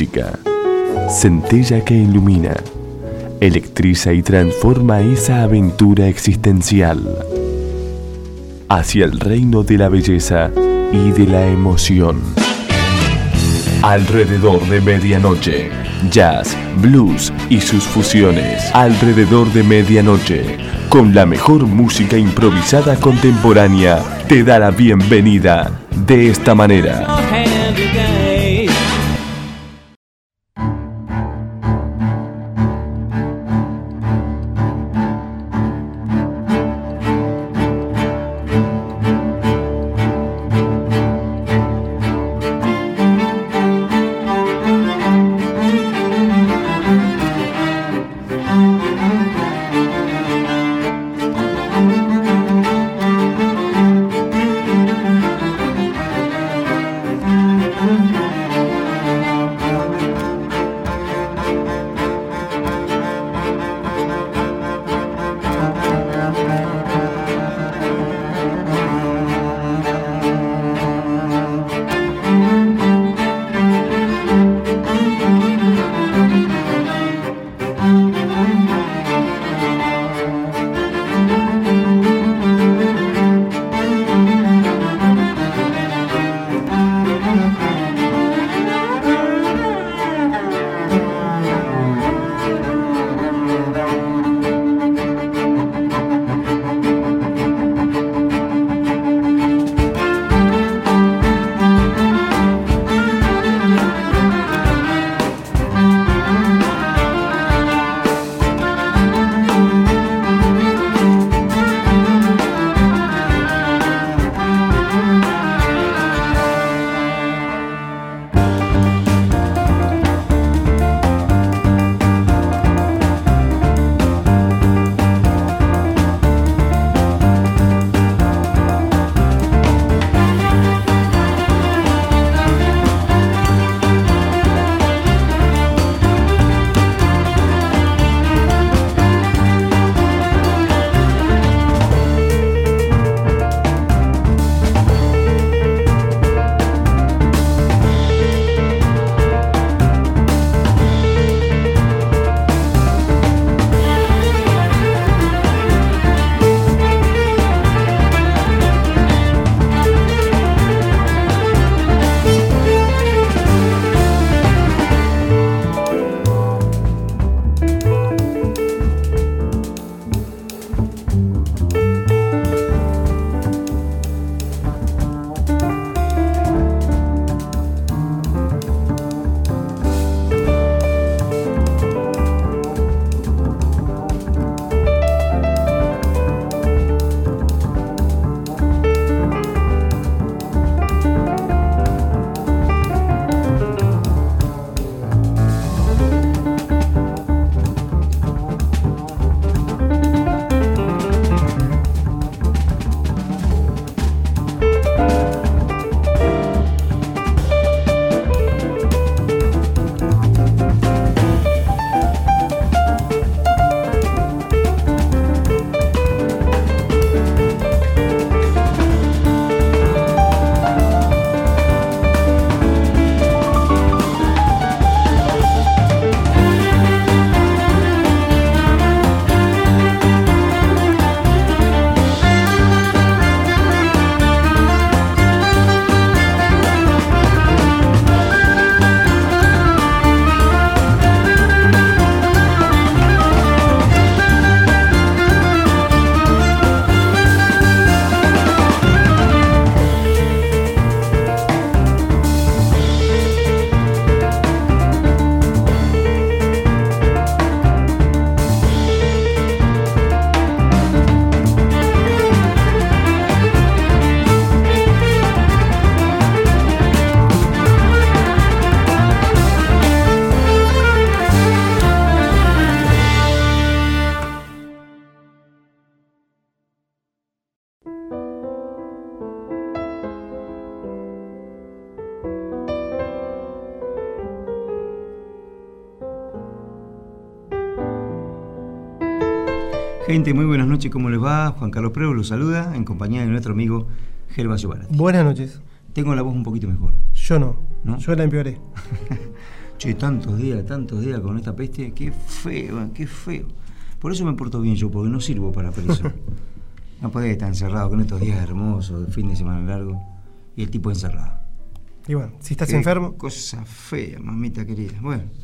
música. Centella que ilumina, electriza y transforma esa aventura existencial hacia el reino de la belleza y de la emoción. Alrededor de medianoche, jazz, blues y sus fusiones. Alrededor de medianoche, con la mejor música improvisada contemporánea, te da la bienvenida de esta manera. Gente, muy buenas noches, ¿cómo les va? Juan Carlos Prego los saluda en compañía de nuestro amigo Gervasio Barati. Buenas noches. Tengo la voz un poquito mejor. Yo no. Yo la empeoré. Che, tantos días con esta peste, qué feo, qué feo. Por eso me porto bien yo, porque no sirvo para preso. No podés estar encerrado con estos días hermosos, de fin de semana largo, y el tipo encerrado. Y bueno, si estás enfermo... Cosa fea, mamita querida.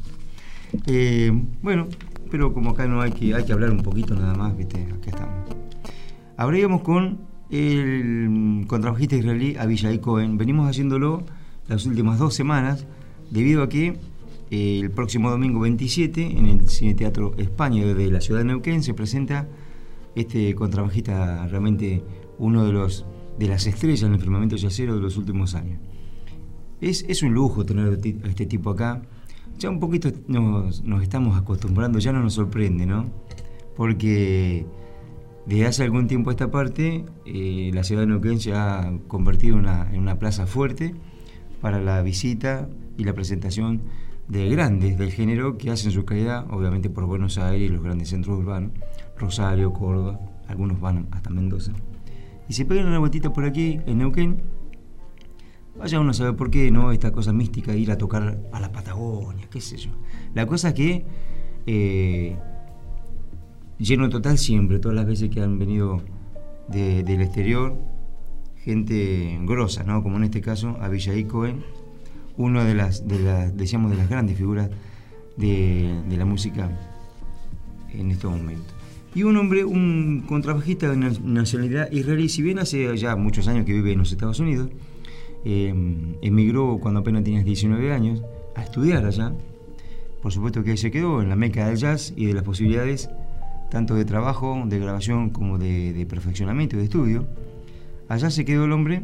Bueno, pero como acá no hay que hablar un poquito nada más, ¿viste? Acá estamos. Ahora íbamos con el contrabajista israelí Avishai Cohen. Venimos haciéndolo las últimas 2 semanas, debido a que el próximo domingo 27 en el Cineteatro España de la ciudad de Neuquén se presenta este contrabajista, realmente uno de las estrellas en el firmamento jazzero de los últimos años. Es un lujo tener a este tipo acá. Ya un poquito nos estamos acostumbrando, ya no nos sorprende, ¿no? Porque desde hace algún tiempo a esta parte la ciudad de Neuquén se ha convertido en una plaza fuerte para la visita y la presentación de grandes del género que hacen su caída, obviamente, por Buenos Aires y los grandes centros urbanos, Rosario, Córdoba, algunos van hasta Mendoza. Y se pegan una vueltita por aquí, en Neuquén. Vaya uno a saber por qué, ¿no? Esta cosa mística de ir a tocar a la Patagonia, qué sé yo. La cosa es que lleno total siempre, todas las veces que han venido del exterior, gente grosa, ¿no? Como en este caso, Avishai Cohen, uno de las grandes figuras de la música en estos momentos. Y un contrabajista de nacionalidad israelí, si bien hace ya muchos años que vive en los Estados Unidos, emigró cuando apenas tenía 19 años a estudiar allá. Por supuesto que ahí se quedó en la meca del jazz y de las posibilidades tanto de trabajo, de grabación como de perfeccionamiento y de estudio. Allá se quedó el hombre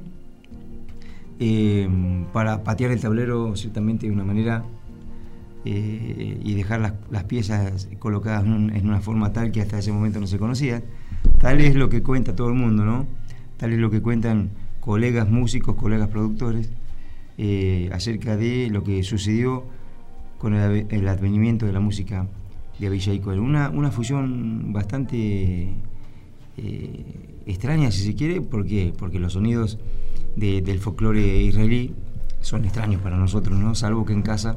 para patear el tablero ciertamente de una manera y dejar las piezas colocadas en una forma tal que hasta ese momento no se conocía. Tal es lo que cuenta todo el mundo, ¿no? Tal es lo que cuentan colegas músicos, colegas productores, acerca de lo que sucedió con el advenimiento de la música de Avishai Cohen. Una fusión bastante extraña, si se quiere. ¿Por qué? Porque los sonidos del folclore israelí son extraños para nosotros, ¿no? Salvo que en casa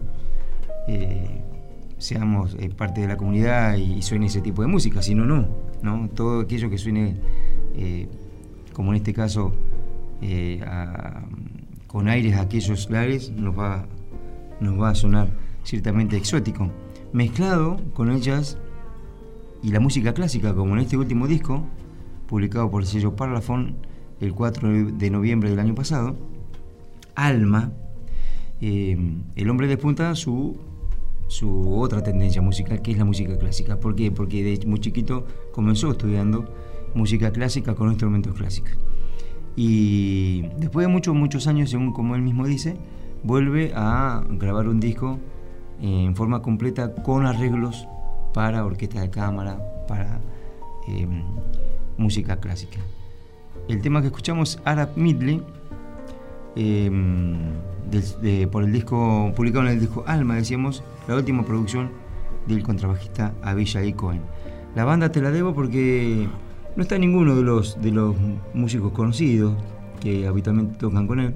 seamos parte de la comunidad y suene ese tipo de música, si no, no. Todo aquello que suene, como en este caso, con aires a aquellos lares, nos va a sonar ciertamente exótico, mezclado con el jazz y la música clásica, como en este último disco, publicado por el sello Parlophone el 4 de noviembre del año pasado. Alma, el hombre despunta su otra tendencia musical, que es la música clásica. ¿Por qué? Porque de muy chiquito comenzó estudiando música clásica con instrumentos clásicos. Y después de muchos años, según como él mismo dice, vuelve a grabar un disco en forma completa con arreglos para orquesta de cámara, para música clásica. El tema que escuchamos, Arab Medley, por el disco publicado en el disco Alma, decíamos, la última producción del contrabajista Avishai Cohen. La banda te la debo porque no está ninguno de los músicos conocidos que habitualmente tocan con él.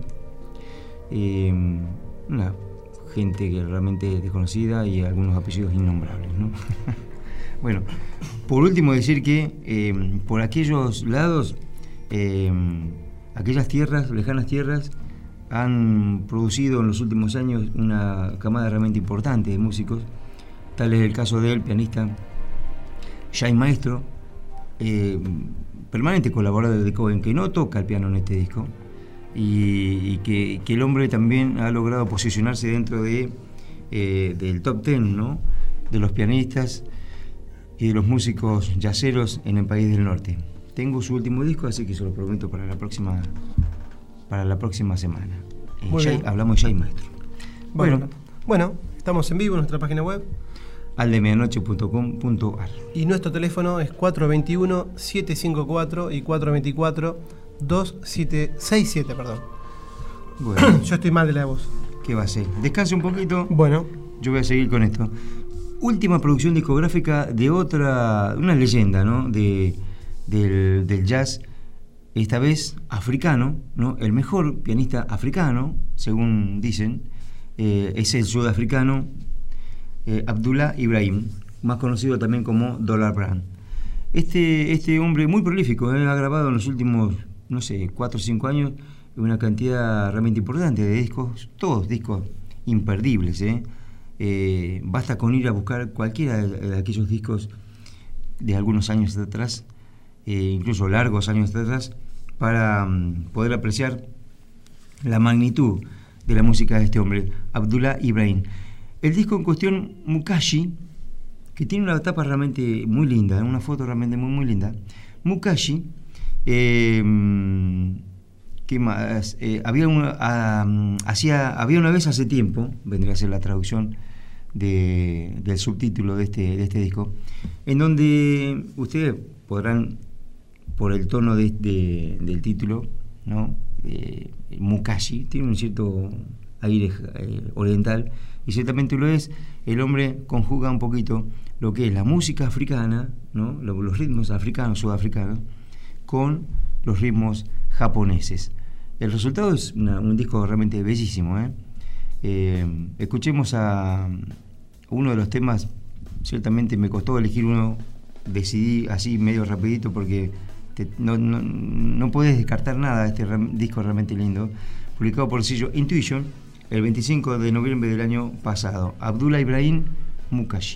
Una gente que realmente es desconocida y algunos apellidos innombrables, ¿no? Bueno, por último decir que por aquellos lados, aquellas tierras, lejanas tierras, han producido en los últimos años una camada realmente importante de músicos. Tal es el caso del pianista Jay Maestro, permanente colaborador de Cohen, que no toca el piano en este disco, y que el hombre también ha logrado posicionarse dentro del top 10, ¿no?, de los pianistas y de los músicos jazzeros en el país del norte. Tengo su último disco, así que se lo prometo para la próxima semana. Hablamos de Jay Maestro. Bueno, estamos en vivo en nuestra página web aldemedianoche.com.ar y nuestro teléfono es 421-754 y 424-2767, perdón. Bueno, yo estoy mal de la voz. ¿Qué va a ser? Descanse un poquito. Bueno, yo voy a seguir con esto. Última producción discográfica de una leyenda, ¿no?, del jazz, esta vez africano, ¿no? El mejor pianista africano, según dicen, es el sudafricano Abdullah Ibrahim, más conocido también como Dollar Brand. Este hombre muy prolífico, ha grabado en los últimos, no sé, 4 o 5 años una cantidad realmente importante de discos, todos discos imperdibles. Basta con ir a buscar cualquiera de aquellos discos de algunos años atrás, incluso largos años atrás, para poder apreciar la magnitud de la música de este hombre, Abdullah Ibrahim. El disco en cuestión, Mukashi, que tiene una tapa realmente muy linda, una foto realmente muy, muy linda. Mukashi, ¿qué más? Había una vez hace tiempo, vendría a ser la traducción del subtítulo de este disco, en donde ustedes podrán, por el tono del título, ¿no? Mukashi tiene un cierto aire oriental, y ciertamente lo es. El hombre conjuga un poquito lo que es la música africana, ¿no? Los ritmos africanos, sudafricanos, con los ritmos japoneses. El resultado es un disco realmente bellísimo. Escuchemos a uno de los temas. Ciertamente me costó elegir uno, decidí así medio rapidito porque no puedes descartar nada de este disco realmente lindo, publicado por el sello Intuition el 25 de noviembre del año pasado. Abdullah Ibrahim, Mukashi.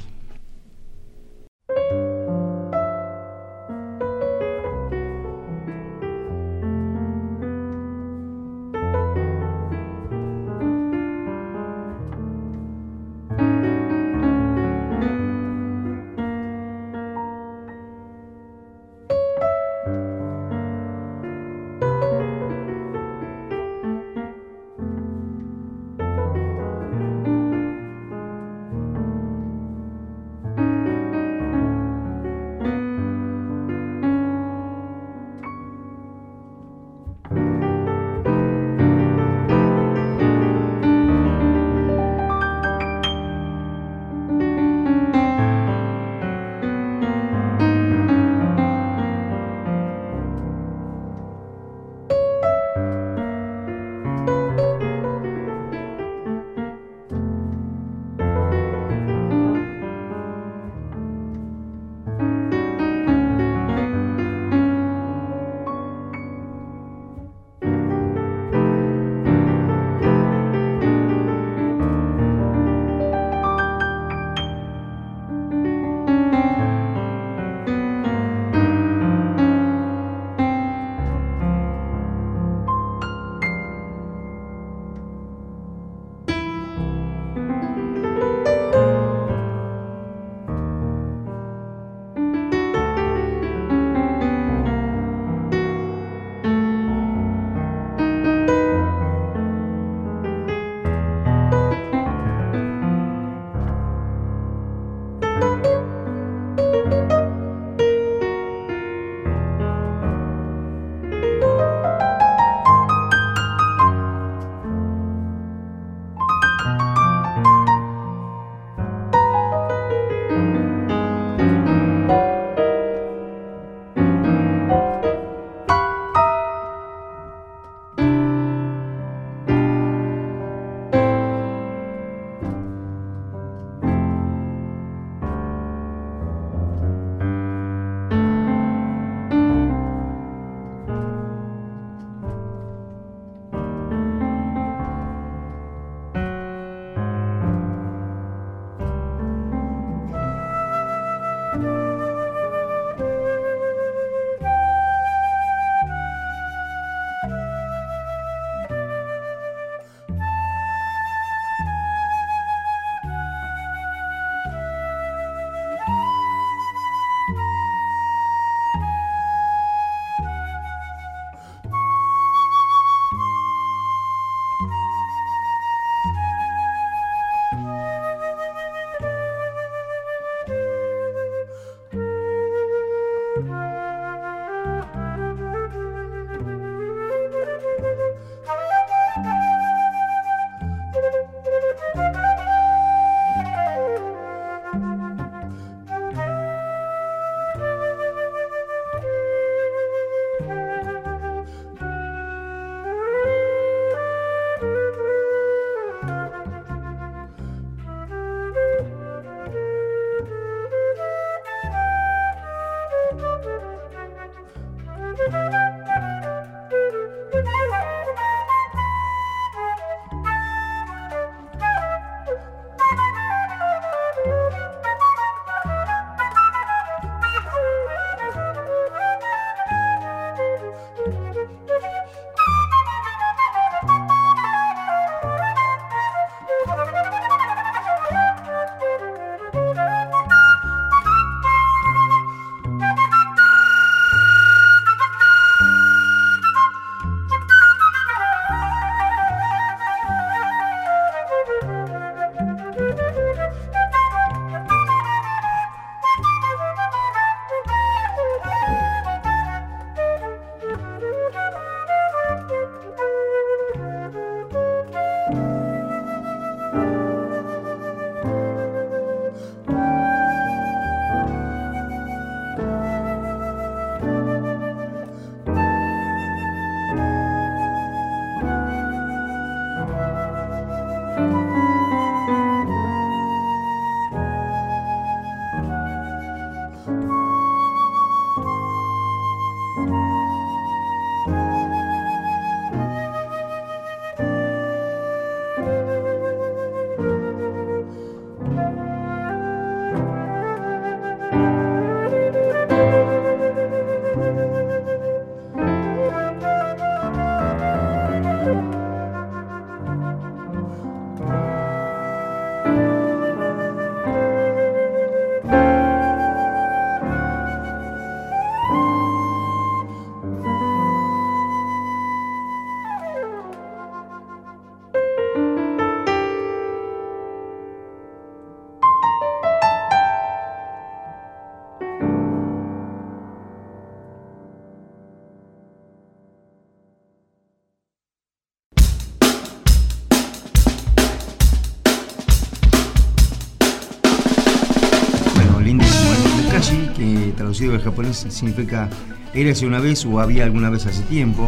Traducido del japonés significa érase una vez o había alguna vez hace tiempo.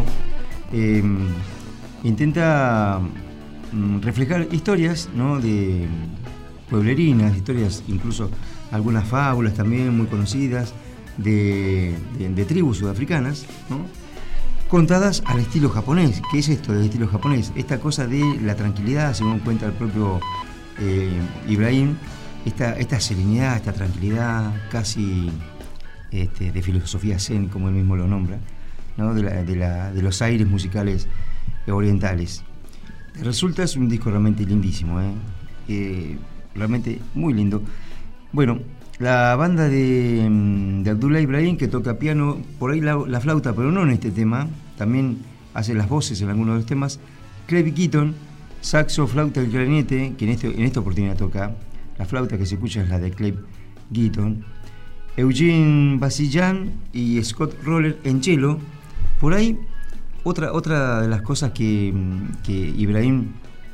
Intenta reflejar historias, ¿no?, de pueblerinas, historias, incluso algunas fábulas también muy conocidas de tribus sudafricanas, ¿no?, contadas al estilo japonés. ¿Qué es esto del estilo japonés? Esta cosa de la tranquilidad, según cuenta el propio Ibrahim, esta serenidad, esta tranquilidad casi de filosofía zen, como él mismo lo nombra, ¿no?, de los aires musicales orientales. Resulta, es un disco realmente lindísimo, realmente muy lindo. Bueno, la banda de Abdullah Ibrahim, que toca piano, por ahí la flauta, pero no en este tema, también hace las voces en algunos de los temas. Cleve Keaton, saxo, flauta y clarinete, que en esta oportunidad toca. La flauta que se escucha es la de Cleve Keaton. Eugene Basillan y Scott Roller en cello. Por ahí, otra de las cosas que Ibrahim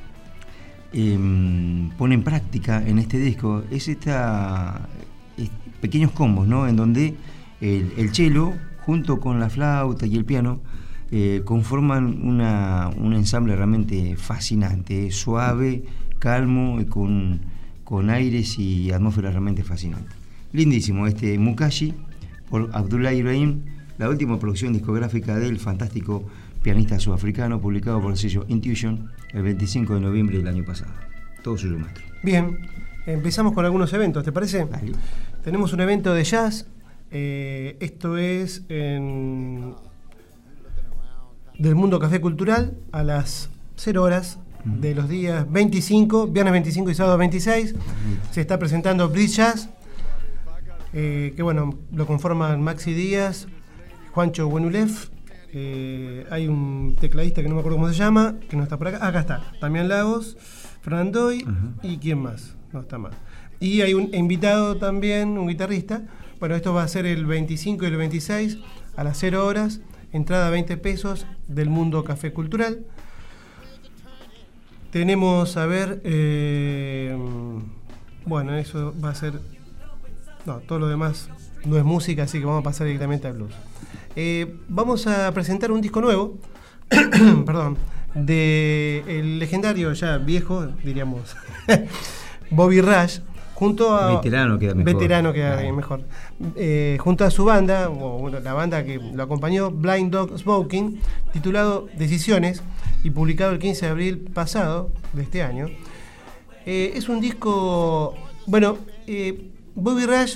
pone en práctica en este disco es pequeños combos, ¿no?, en donde el cello junto con la flauta y el piano conforman un ensamble realmente fascinante, suave, calmo y con aires y atmósferas realmente fascinantes. Lindísimo este Mukashi por Abdullah Ibrahim, la última producción discográfica del fantástico pianista sudafricano, publicado por el sello Intuition el 25 de noviembre del año pasado. Todo suyo, maestro. Bien, empezamos con algunos eventos, ¿te parece? Dale. Tenemos un evento de jazz, esto es del Mundo Café Cultural a las 0 horas de los días 25, viernes 25 y sábado 26. Se está presentando Blitz Jazz, que bueno, lo conforman Maxi Díaz, Juancho Buenulef, hay un tecladista que no me acuerdo cómo se llama, que no está por acá. Acá está, Damián Lagos, Fernandoy, y quién más, no está más. Y hay un invitado también, un guitarrista. Bueno, esto va a ser el 25 y el 26 a las 0 horas, entrada 20 pesos del Mundo Café Cultural. Tenemos, a ver, bueno, eso va a ser... No, todo lo demás no es música, así que vamos a pasar directamente al blues. Vamos a presentar un disco nuevo, perdón, de el legendario, ya viejo, diríamos, Bobby Rush, junto a... Veterano queda mejor. Veterano queda mejor. Junto a su banda, o bueno, la banda que lo acompañó, Blind Dog Smoking, titulado Decisiones, y publicado el 15 de abril pasado, de este año. Es un disco... Bueno, Bobby Rush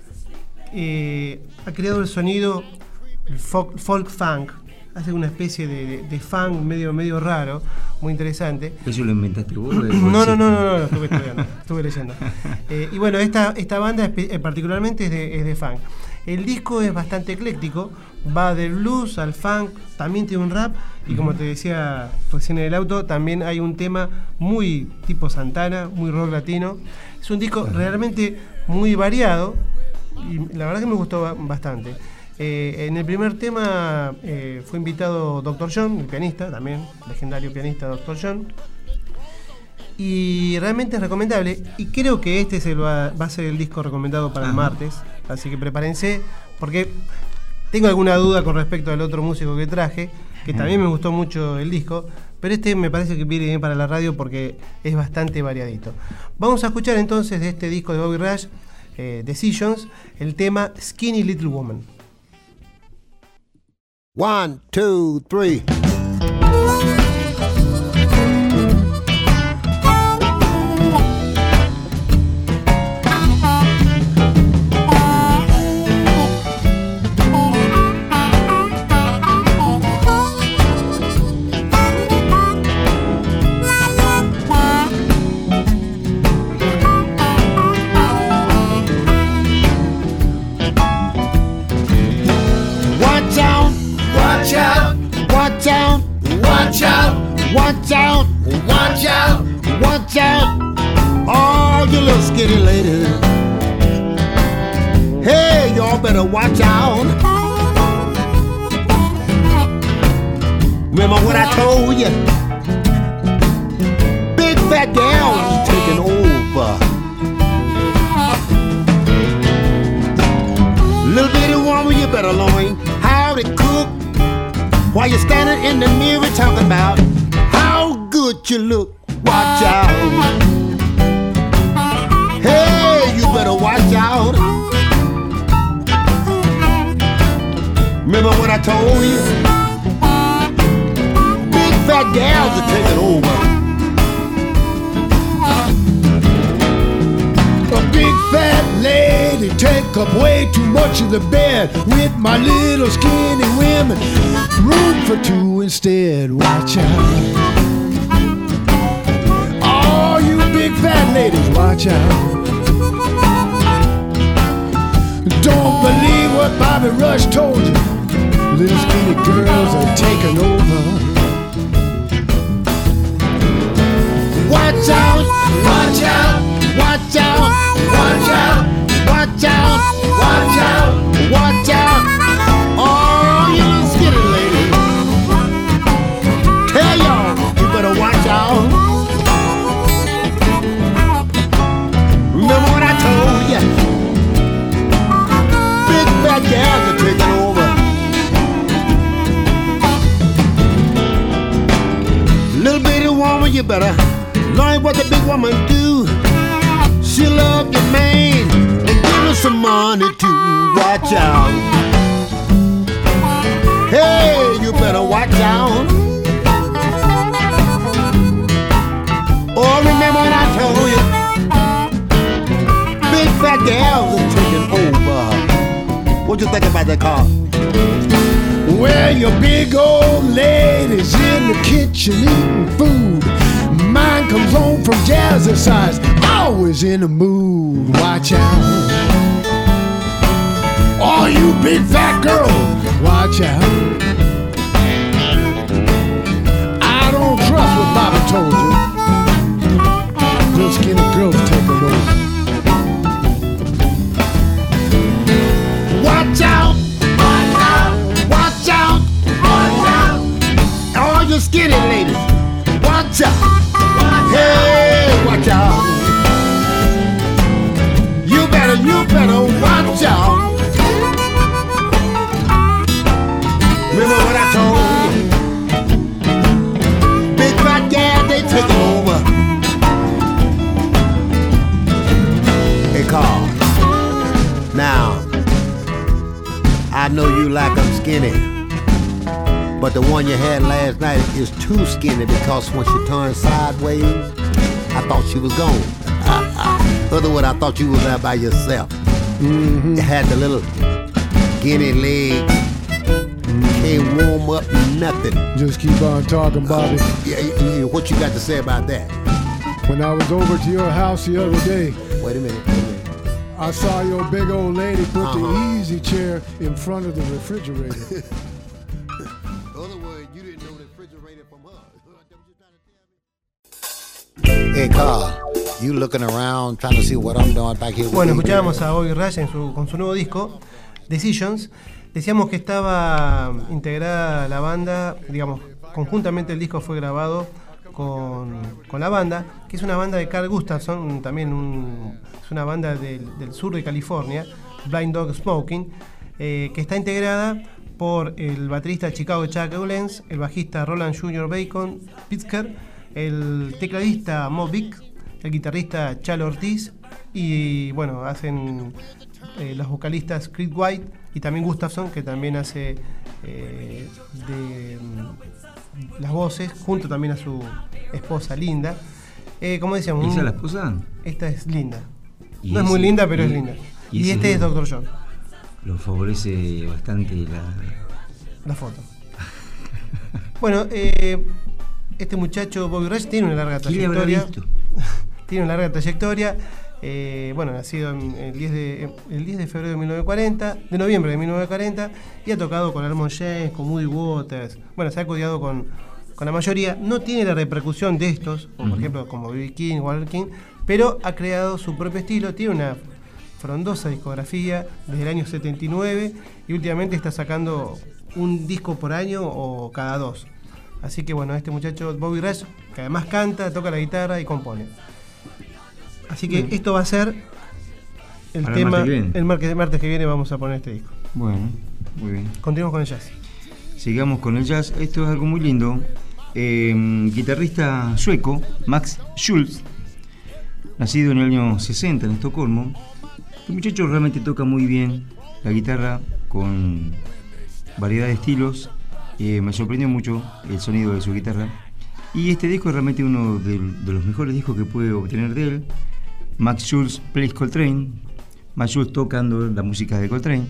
ha creado el sonido folk funk. Hace una especie de funk medio raro, muy interesante. ¿Eso lo inventaste vos? No, lo estuve estudiando, estuve leyendo. Y bueno, esta banda particularmente es de funk. El disco es bastante ecléctico, va del blues al funk, también tiene un rap, y como te decía recién en el auto, también hay un tema muy tipo Santana, muy rock latino. Es un disco realmente muy variado, y la verdad que me gustó bastante. En el primer tema fue invitado Dr. John, el pianista, también legendario pianista Dr. John, y realmente es recomendable, y creo que este va a ser el disco recomendado para el martes, así que prepárense, porque tengo alguna duda con respecto al otro músico que traje, que también me gustó mucho el disco, pero este me parece que viene bien para la radio porque es bastante variadito. Vamos a escuchar entonces de este disco de Bobby Rush, Decisions, el tema Skinny Little Woman. 1, 2, 3. Watch out, watch out, watch out, watch out, all you little skinny ladies. Hey, y'all better watch out. Remember what I told you? Big fat gals taking over. Little bitty woman, you better learn how to cook. While you're standing in the mirror talking about how good you look, watch out. Hey, you better watch out. Remember what I told you? Big fat gals are taking over. A big fat lady take up way too much of the bed with my little skinny women. Room for two instead, watch out. All you big fat ladies, watch out. Don't believe what Bobby Rush told you. Little skinny girls are taking over. Watch out, watch out, watch out, watch out, watch out, watch out, watch out. All you little skinny ladies, tell y'all you better watch out. Remember what I told you? Big fat gals are taking over. Little bitty woman, you better learn what the big woman do. She'll love your man and give her some money to watch out. Hey, you better watch out. Oh, remember what I told you? Big fat gals are taking over. What you think about that car? Well, your big old lady's in the kitchen eating food. Mine comes home from jazzercise, always in the mood. Watch out. All you big fat girls, watch out. I don't trust what Bobby told you. Those skinny girls taking over. Watch out. Watch out. Watch out. Watch out. All you skinny ladies, watch out. Hey, watch out. You better watch out. Remember what I told you? Big fat gal, they take over. skinny. But the one you had last night is too skinny because when she turned sideways, I thought she was gone. In other words, I thought you was there by yourself. You had the little skinny legs. Can't warm up nothing. Just keep on talking, Bobby. Yeah, what you got to say about that? When I was over to your house the other day, Wait a minute. I saw your big old lady put the easy chair in front of the refrigerator. In other words, you didn't know the refrigerator from her. Hey, Carl, you looking around trying to see what I'm doing back here. Bueno, escuchábamos a Bobby Rush con su nuevo disco, Decisions. Decíamos que estaba integrada la banda, digamos, conjuntamente el disco fue grabado con la banda, que es una banda de Carl Gustafson, también es una banda del sur de California, Blind Dog Smoking, que está integrada por el baterista Chicago Chuck Eulens, el bajista Roland Jr. Bacon Pitzker, el tecladista Mo Vick, el guitarrista Chalo Ortiz y bueno, hacen los vocalistas Creed White y también Gustafson, que también hace las voces, junto también a su esposa Linda. Como decíamos, ¿Esa es la esposa? Esta es Linda. No es muy linda, pero es linda. Y este es Dr. John. Lo favorece bastante la foto. Bueno, este muchacho Bobby Rush tiene una larga trayectoria. Tiene una larga trayectoria. Bueno, nacido el 10 de febrero de 1940, de noviembre de 1940, y ha tocado con Almond James, con Muddy Waters. Bueno, se ha codiado con la mayoría. No tiene la repercusión de estos, o por ejemplo como B.B. King, Walter King, pero ha creado su propio estilo. Tiene una frondosa discografía desde el año 79 y últimamente está sacando un disco por año o cada dos. Así que bueno, este muchacho Bobby Rush, que además canta, toca la guitarra y compone. Así que esto va a ser el para tema. El martes que viene vamos a poner este disco. Bueno, muy bien. Continuamos con el jazz. Sigamos con el jazz. Esto es algo muy lindo. Guitarrista sueco, Max Schultz, nacido en el año 60 en Estocolmo. Este muchacho realmente toca muy bien la guitarra con variedad de estilos. Me sorprendió mucho el sonido de su guitarra. Y este disco es realmente uno de los mejores discos que pude obtener de él. Max Schultz plays Coltrane. Max Schultz tocando la música de Coltrane.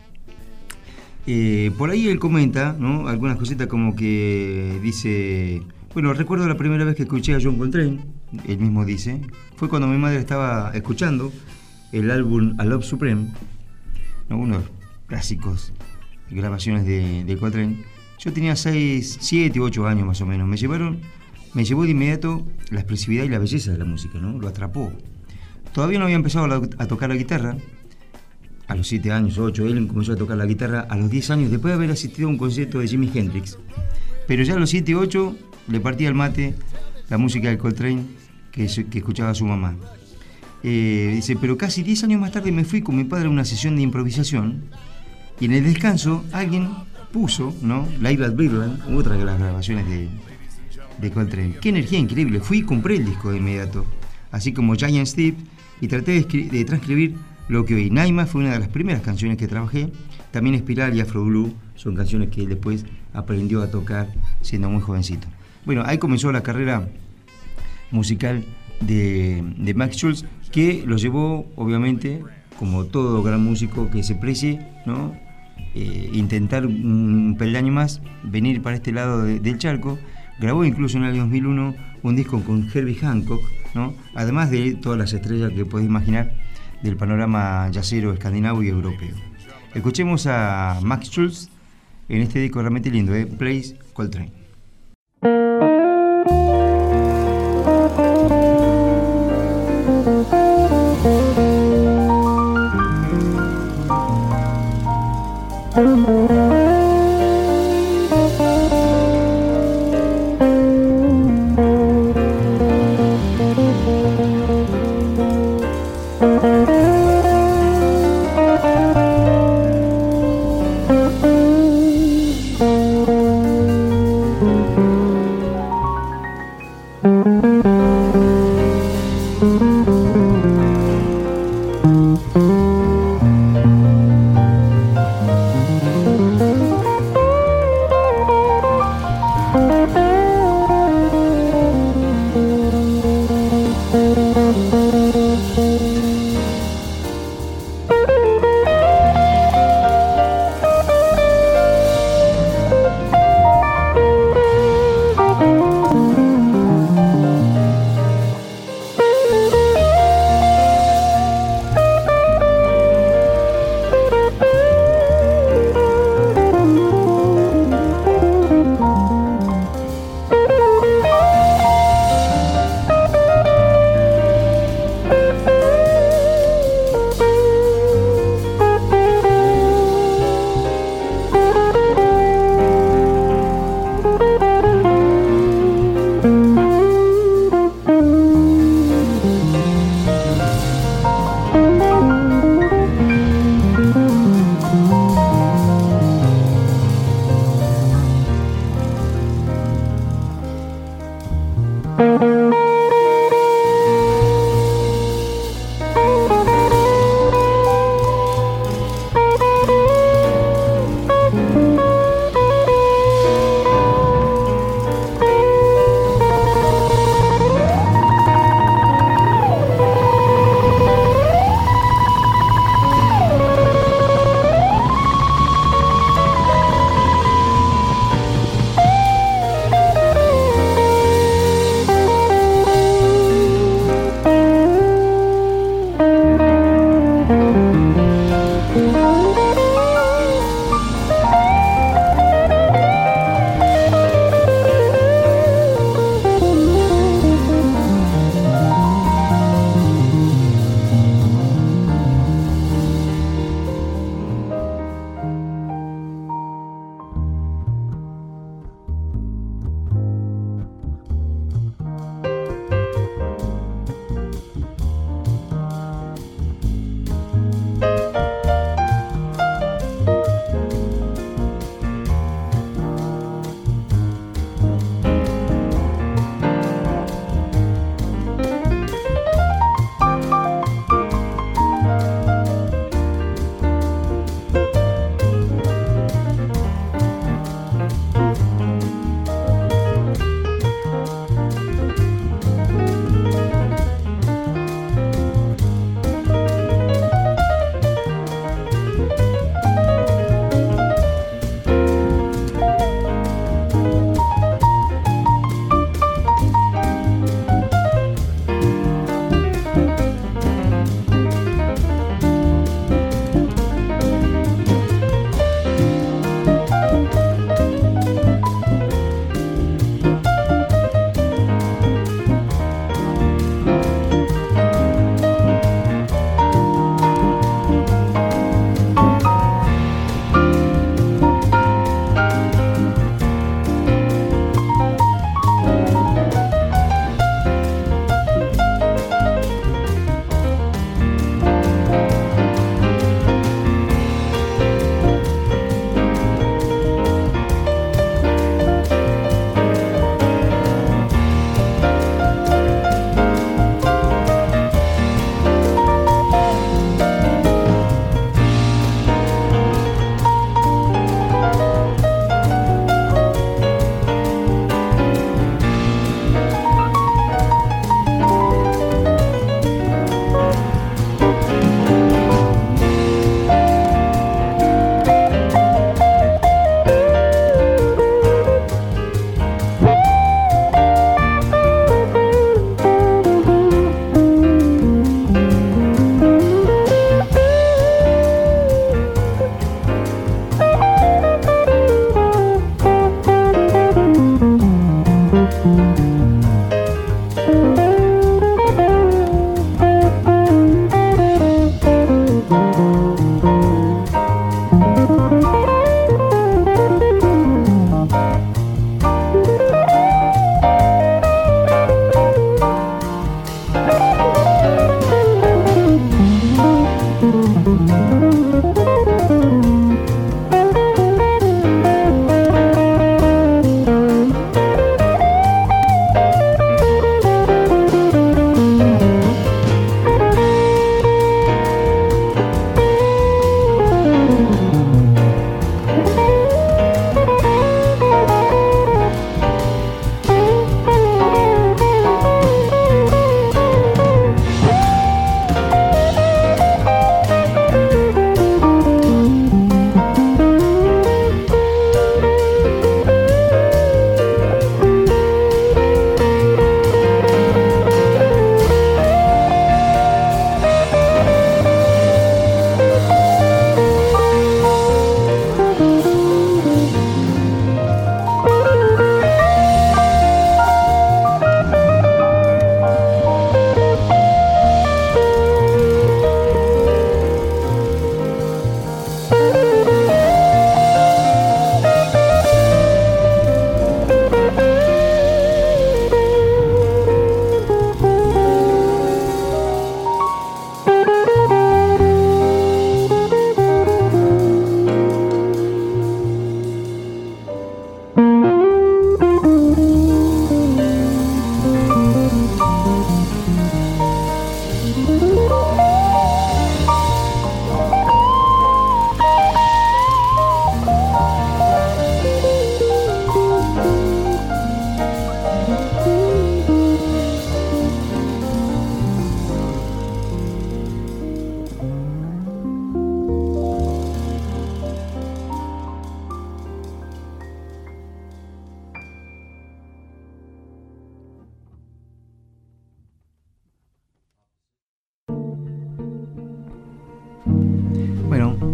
Por ahí él comenta, ¿no?, algunas cositas como que dice: bueno, recuerdo la primera vez que escuché a John Coltrane, él mismo dice, fue cuando mi madre estaba escuchando el álbum A Love Supreme, ¿no?, uno de los clásicos grabaciones de Coltrane. Yo tenía 6, 7, 8 años más o menos. Me llevó de inmediato la expresividad y la belleza de la música, ¿no? Lo atrapó. Todavía no había empezado a tocar la guitarra. A los 7 años, 8, él comenzó a tocar la guitarra a los 10 años, después de haber asistido a un concierto de Jimi Hendrix. Pero ya a los 7, 8 le partía el mate la música de Coltrane que escuchaba su mamá. Dice, pero casi 10 años más tarde me fui con mi padre a una sesión de improvisación y en el descanso alguien puso, ¿no?, Live at Birdland, otra de las grabaciones de Coltrane. Qué energía increíble. Fui y compré el disco de inmediato, así como Giant Steep, y traté de transcribir lo que oí. Naima fue una de las primeras canciones que trabajé. También Espiral y Afro Blue son canciones que él después aprendió a tocar siendo muy jovencito. Bueno, ahí comenzó la carrera musical de Max Schultz, que lo llevó, obviamente, como todo gran músico que se precie, ¿no?, intentar un peldaño más, venir para este lado del charco. Grabó incluso en el año 2001 un disco con Herbie Hancock, ¿no?, además de todas las estrellas que podés imaginar del panorama jazzero escandinavo y europeo. Escuchemos a Max Schultz en este disco realmente lindo, Plays Coltrane.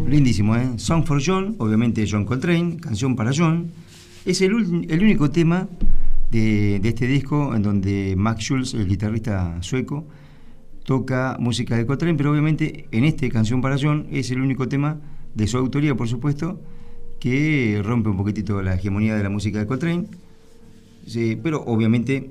Lindísimo, ¿eh? Song for John, obviamente John Coltrane, Canción para John. Es el único tema de este disco en donde Max Schulz, el guitarrista sueco, toca música de Coltrane, pero obviamente en este Canción para John es el único tema de su autoría, por supuesto, que rompe un poquitito la hegemonía de la música de Coltrane. Pero obviamente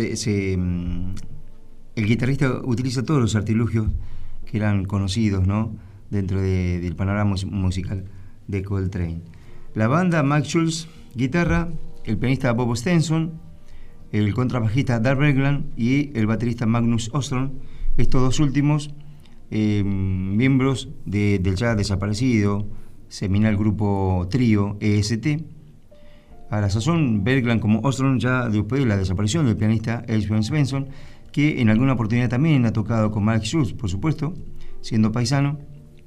el guitarrista utiliza todos los artilugios que eran conocidos, ¿no?, dentro del panorama musical de Coltrane. La banda: Max Schulz, guitarra, el pianista Bob Stenson, el contrabajista Dar Bergland y el baterista Magnus Åström. Estos dos últimos miembros del ya desaparecido seminal grupo trío EST. A la sazón, Bergland como Åström, ya después de la desaparición del pianista Esbjörn Svensson, que en alguna oportunidad también ha tocado con Max Schulz, por supuesto, siendo paisano.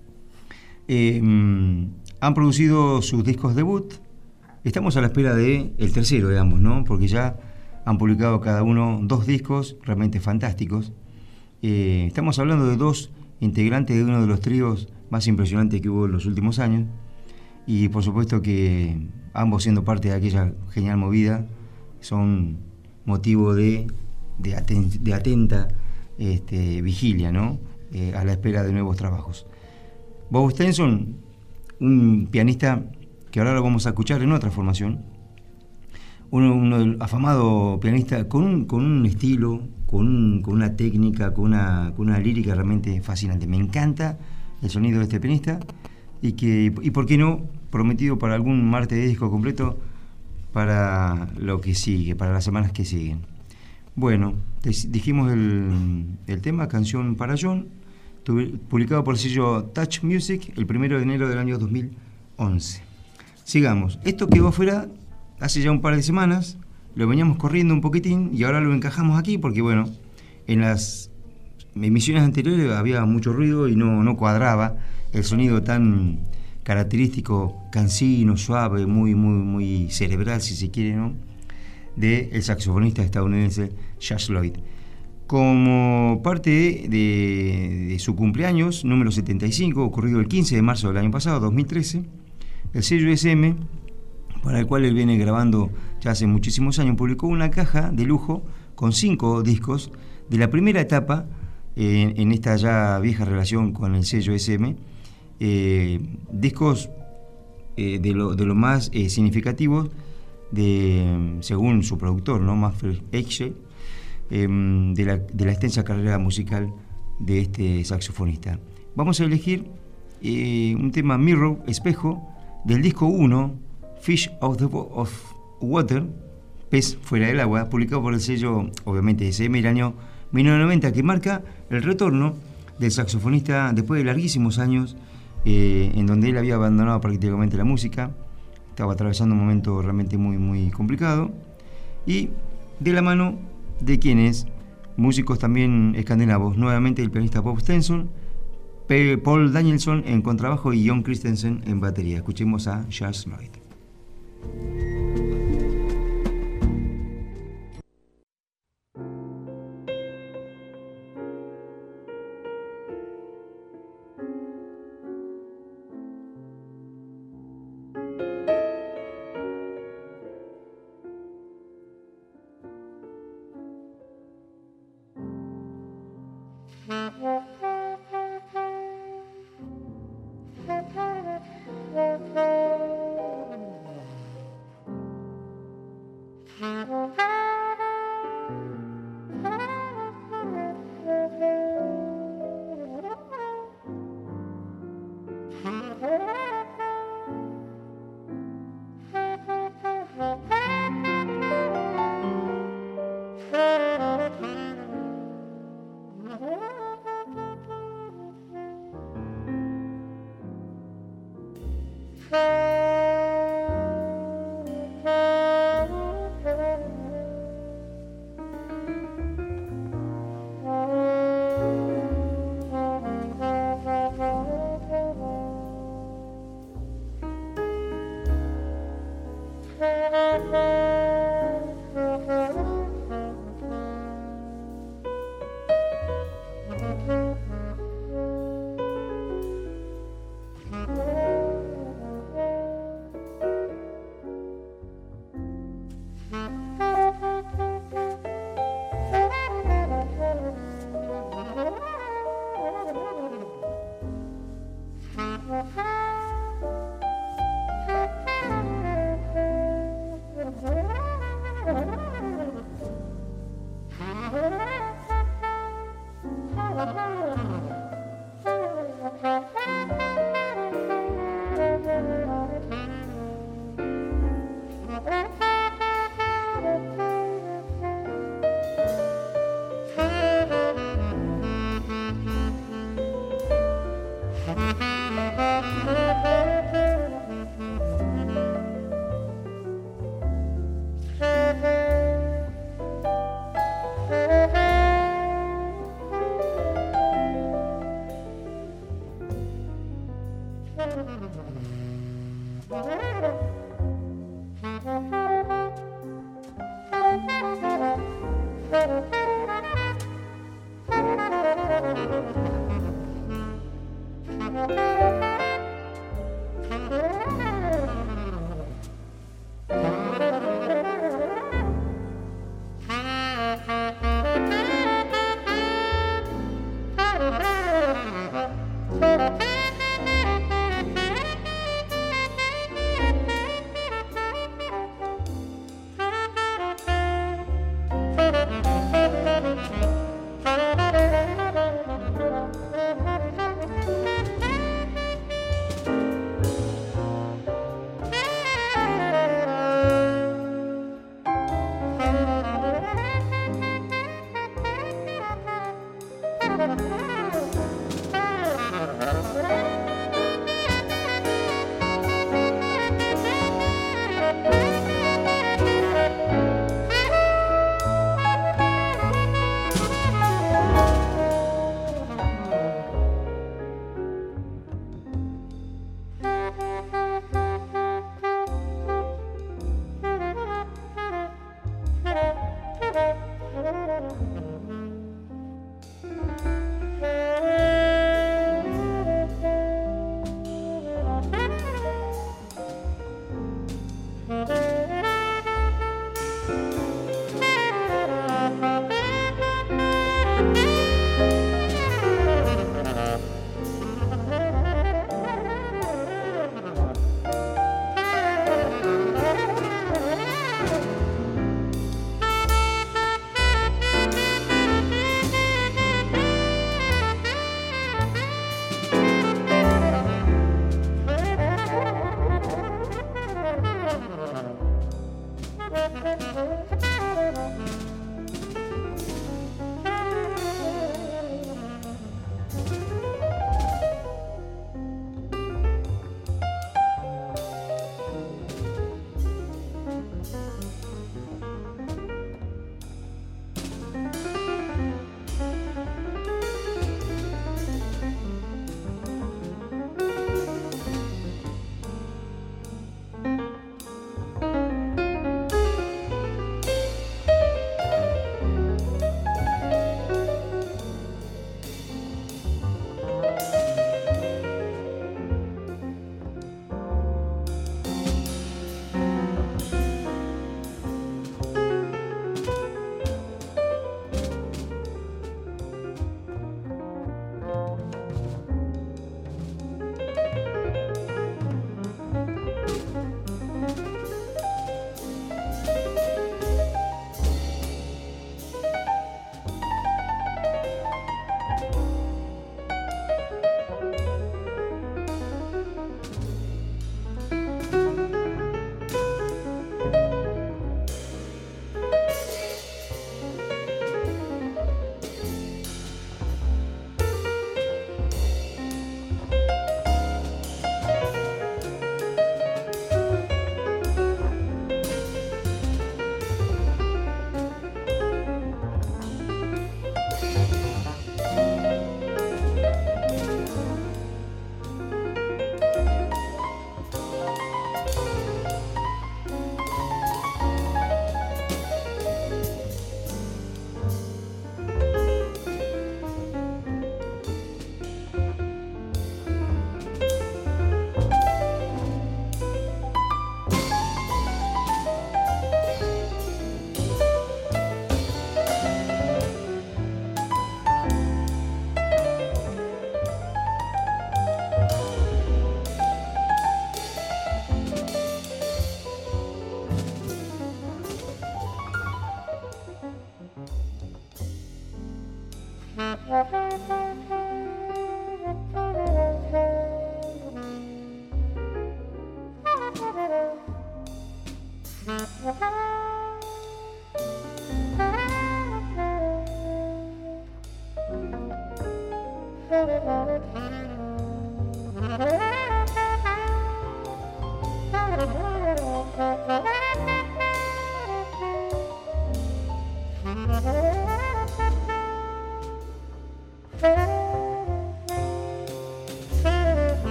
Han producido sus discos debut. Estamos a la espera del tercero de ambos, ¿no?, porque ya han publicado cada uno 2 discos realmente fantásticos. Estamos hablando de 2 integrantes de uno de los tríos más impresionantes que hubo en los últimos años, y por supuesto que ambos, siendo parte de aquella genial movida, son motivo de atenta vigilia, ¿no?, a la espera de nuevos trabajos. Bob Stenson, un pianista que ahora lo vamos a escuchar en otra formación, un afamado pianista con un estilo, con una técnica, con una lírica realmente fascinante. Me encanta el sonido de este pianista y por qué no, prometido para algún martes de disco completo para lo que sigue, para las semanas que siguen. Bueno, dijimos el tema Canción para John, publicado por el sello Touch Music el 1 de enero del año 2011. Sigamos. Esto quedó afuera hace ya un par de semanas, lo veníamos corriendo un poquitín y ahora lo encajamos aquí porque, bueno, en las emisiones anteriores había mucho ruido y no cuadraba el sonido tan característico, cansino, suave, muy cerebral, si se quiere, ¿no?, del saxofonista estadounidense Jazz Lloyd. Como parte de su cumpleaños número 75, ocurrido el 15 de marzo del año pasado, 2013, el sello SM, para el cual él viene grabando ya hace muchísimos años, publicó una caja de lujo con 5 discos de la primera etapa en esta ya vieja relación con el sello SM, discos de lo más significativos según su productor, ¿no?, Manfred Eiche, de la extensa carrera musical de este saxofonista. Vamos a elegir un tema, Mirror, Espejo, del disco 1, Fish of Water, Pez fuera del agua, publicado por el sello, obviamente, SM, el año 1990, que marca el retorno del saxofonista después de larguísimos años en donde él había abandonado prácticamente la música, estaba atravesando un momento realmente muy complicado, y de la mano de quienes, músicos también escandinavos, nuevamente el pianista Bob Stenson, Paul Danielson en contrabajo y Jon Christensen en batería. Escuchemos a Jazz Lloyd.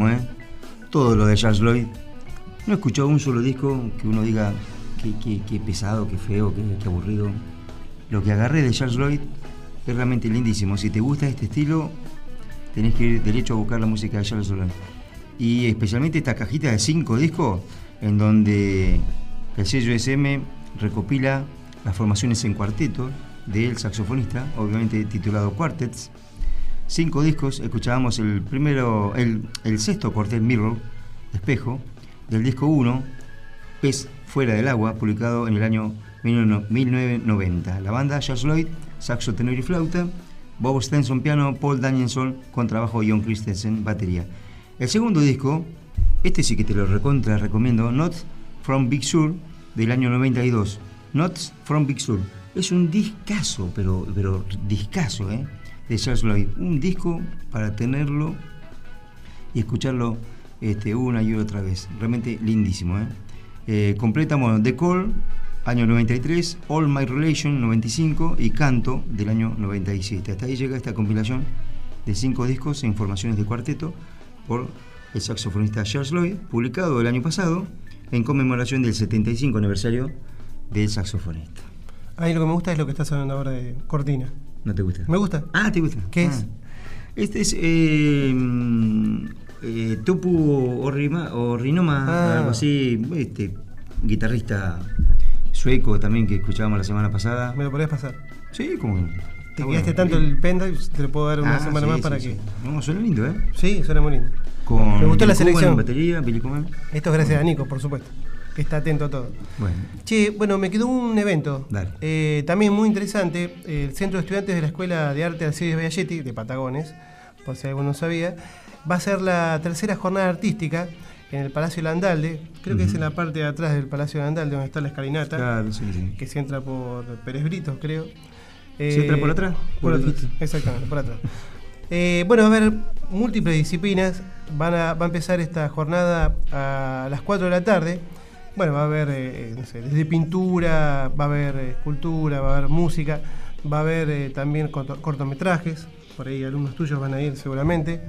lindísimo, ¿eh? Todo lo de Charles Lloyd. No he escuchado un solo disco que uno diga que pesado, que feo, que aburrido. Lo que agarré de Charles Lloyd es realmente lindísimo. Si te gusta este estilo, tenés que ir derecho a buscar la música de Charles Lloyd. Y especialmente esta cajita de 5 discos, en donde el sello SM recopila las formaciones en cuarteto del saxofonista, obviamente titulado Quartets. 5 discos, escuchábamos el sexto cuartet Mirror, Espejo, del disco 1, Pez fuera del agua, publicado en el año 1990. La banda Charles Lloyd, saxo, tenor y flauta, Bob Stenson piano, Paul Danielson contrabajo y John Christensen batería. El segundo disco, este sí que te lo recomiendo, Notes from Big Sur, del año 92. Notes from Big Sur. Es un discazo, pero discazo, de Charles Lloyd. Un disco para tenerlo y escucharlo una y otra vez. Realmente lindísimo, completamos The Call, año 93, All My Relation, 95, y Canto, del año 97. Hasta ahí llega esta compilación de 5 discos en formaciones de cuarteto por el saxofonista Charles Lloyd, publicado el año pasado en conmemoración del 75 aniversario del saxofonista. Ahí lo que me gusta es lo que estás hablando ahora de Cortina. ¿No te gusta? Me gusta. Ah, ¿te gusta? ¿Qué es? Este es Topu Orrinoma, algo así, guitarrista sueco también que escuchábamos la semana pasada. ¿Me lo podrías pasar? Sí, como... Te quedaste tanto el pendrive, te lo puedo dar una semana más para que... No, suena lindo, ¿eh? Sí, suena muy lindo. Me gustó la selección. Batería, Billy Coleman. Esto es gracias a Nico, por supuesto, que está atento a todo. Bueno, me quedó un evento también muy interesante. El Centro de Estudiantes de la Escuela de Arte Alcides Biagietti, de Patagones, por si alguno no sabía, va a ser la tercera jornada artística en el Palacio Landalde. Creo que es en la parte de atrás del Palacio Landalde, donde está la escalinata. Claro, sí. Que se entra por Pérez Brito, creo. ¿Se entra por atrás? Por atrás, exactamente, por atrás. Bueno, va a haber múltiples disciplinas. Va a empezar esta jornada a las 4 de la tarde. Bueno, va a haber, no sé, desde pintura, va a haber escultura, va a haber música, va a haber también cortometrajes. Por ahí alumnos tuyos van a ir seguramente.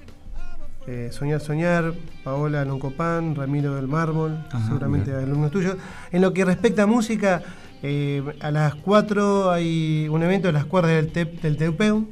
Soñar, Paola Loncopan, Ramiro del Mármol, seguramente alumnos tuyos. En lo que respecta a música, a las 4 hay un evento de las cuerdas del Tepuen,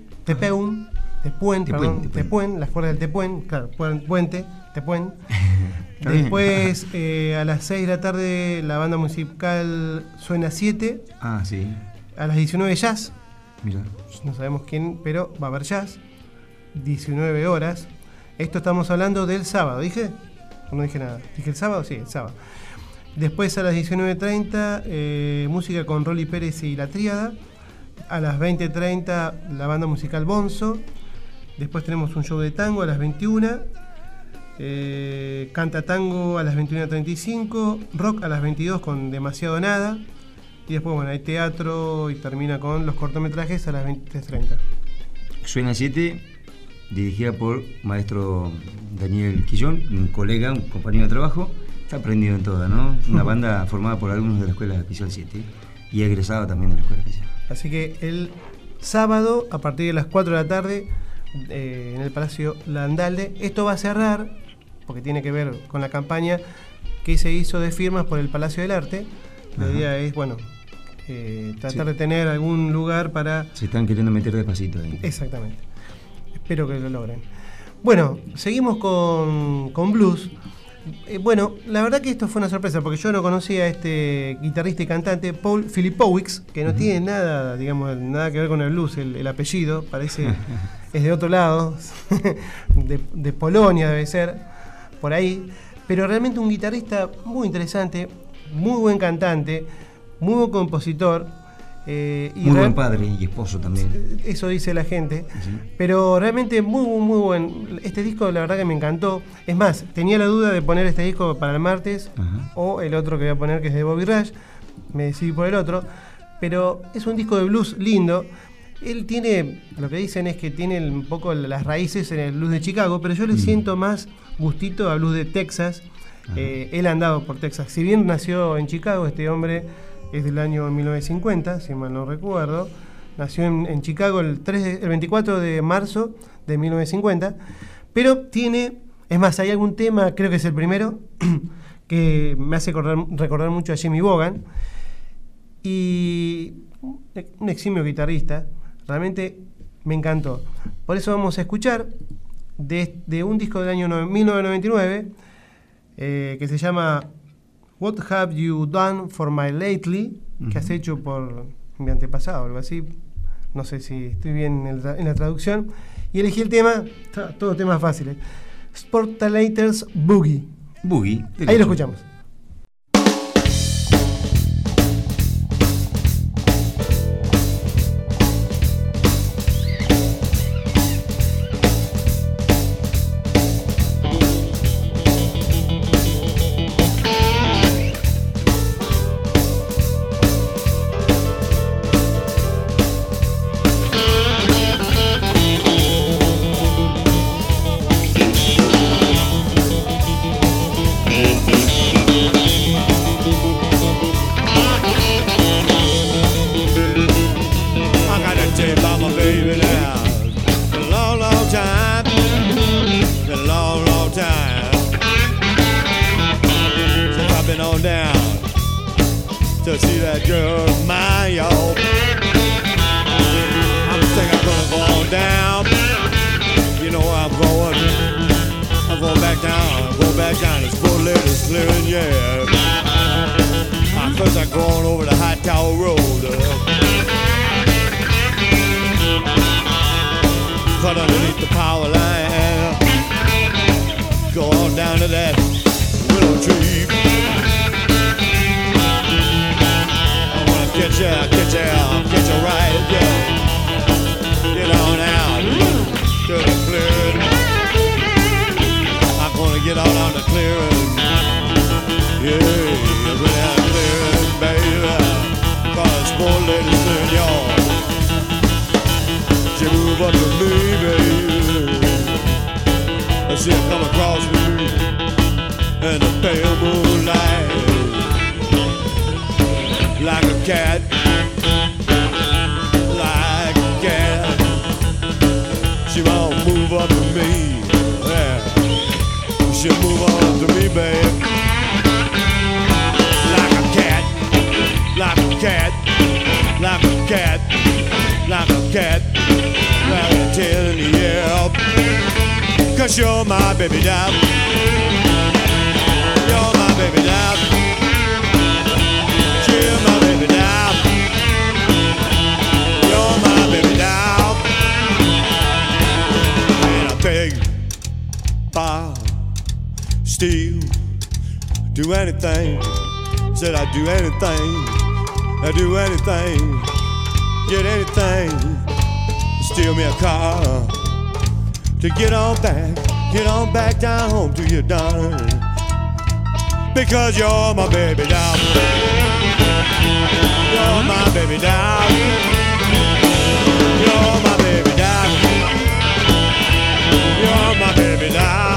las cuerdas del Tepuen, claro, puente, Tepuen. Después, a las 6 de la tarde, la banda musical Suena 7. Sí. A las 19 jazz. Mira. No sabemos quién, pero va a haber jazz. 19 horas. Esto estamos hablando del sábado, ¿dije? ¿O no dije nada? ¿Dije el sábado? Sí, el sábado. Después a las 19:30, música con Rolly Pérez y La Tríada. A las 20:30, la banda musical Bonzo. Después tenemos un show de tango a las 21. Canta tango a las 21:35. Rock a las 22 con Demasiado Nada. Y después, bueno, hay teatro y termina con los cortometrajes a las 23:30. Suena 7, dirigida por maestro Daniel Quillón, un colega, un compañero de trabajo. Está aprendido en toda, ¿no? Una banda formada por alumnos de la Escuela Especial 7 y egresado también de la Escuela Especial. Así que el sábado, a partir de las 4 de la tarde, en el Palacio Landalde. Esto va a cerrar, porque tiene que ver con la campaña que se hizo de firmas por el Palacio del Arte. La idea es, bueno, tratar de tener algún lugar para... Se están queriendo meter despacito ahí. Exactamente. Espero que lo logren. Bueno, seguimos con blues. Bueno, la verdad que esto fue una sorpresa, porque yo no conocía a este guitarrista y cantante, Paul Filipowicz, que no tiene nada, digamos, nada que ver con el blues, el apellido, parece, es de otro lado, de Polonia debe ser, por ahí, pero realmente un guitarrista muy interesante, muy buen cantante, muy buen compositor. Muy buen padre y esposo también. Eso dice la gente. Sí. Pero realmente muy buen. Este disco la verdad que me encantó. Es más, tenía la duda de poner este disco para el martes o el otro que voy a poner, que es de Bobby Rush. Me decidí por el otro. Pero es un disco de blues lindo. Él tiene, lo que dicen es que tiene un poco las raíces en el blues de Chicago, pero yo le siento más gustito a blues de Texas. Él ha andado por Texas. Si bien nació en Chicago, este hombre es del año 1950, si mal no recuerdo. Nació en Chicago el 24 de marzo de 1950, pero tiene Es más, hay algún tema, creo que es el primero, que me hace recordar mucho a Jimmy Vaughan. Y un eximio guitarrista, realmente me encantó. Por eso vamos a escuchar de un disco del año 1999 que se llama What Have You Done For Me Lately, que has hecho por mi antepasado, algo así. No sé si estoy bien en la traducción. Y elegí el tema, todos temas fáciles, Sportalators Boogie. Boogie. Ahí lo escuchamos. To see that girl of mine, yo. I'm thinking I'm gonna go on down. You know where I'm going. I'm going back down. Go back down. It's Fort Lauderdale's clearing, yeah. First I go on over the High Tower Road. Cut underneath the power line. Go on down to that willow tree. Get you right, yeah. Get on out to the clearing. I'm gonna get out on the clearing. Yeah, we're out clearing, baby. Cause Fort Lauderdale's clearing, y'all. She move up to me, baby. I see her come across me in the pale moonlight. Like a cat, like a cat. She won't move up to me, yeah. She'll move on to me, babe. Like a cat, like a cat, like a cat, like a cat. Like a tail in the air. Cause you're my baby doll. You're my baby doll. You're my baby doll. You're my baby doll. And I beg, borrow, steal, do anything. Said I'd do anything. I'd do anything. Get anything. Steal me a car to get on back down home to you, darling. Because you're my baby doll. You're my baby doll. You're my baby doll. You're my baby doll.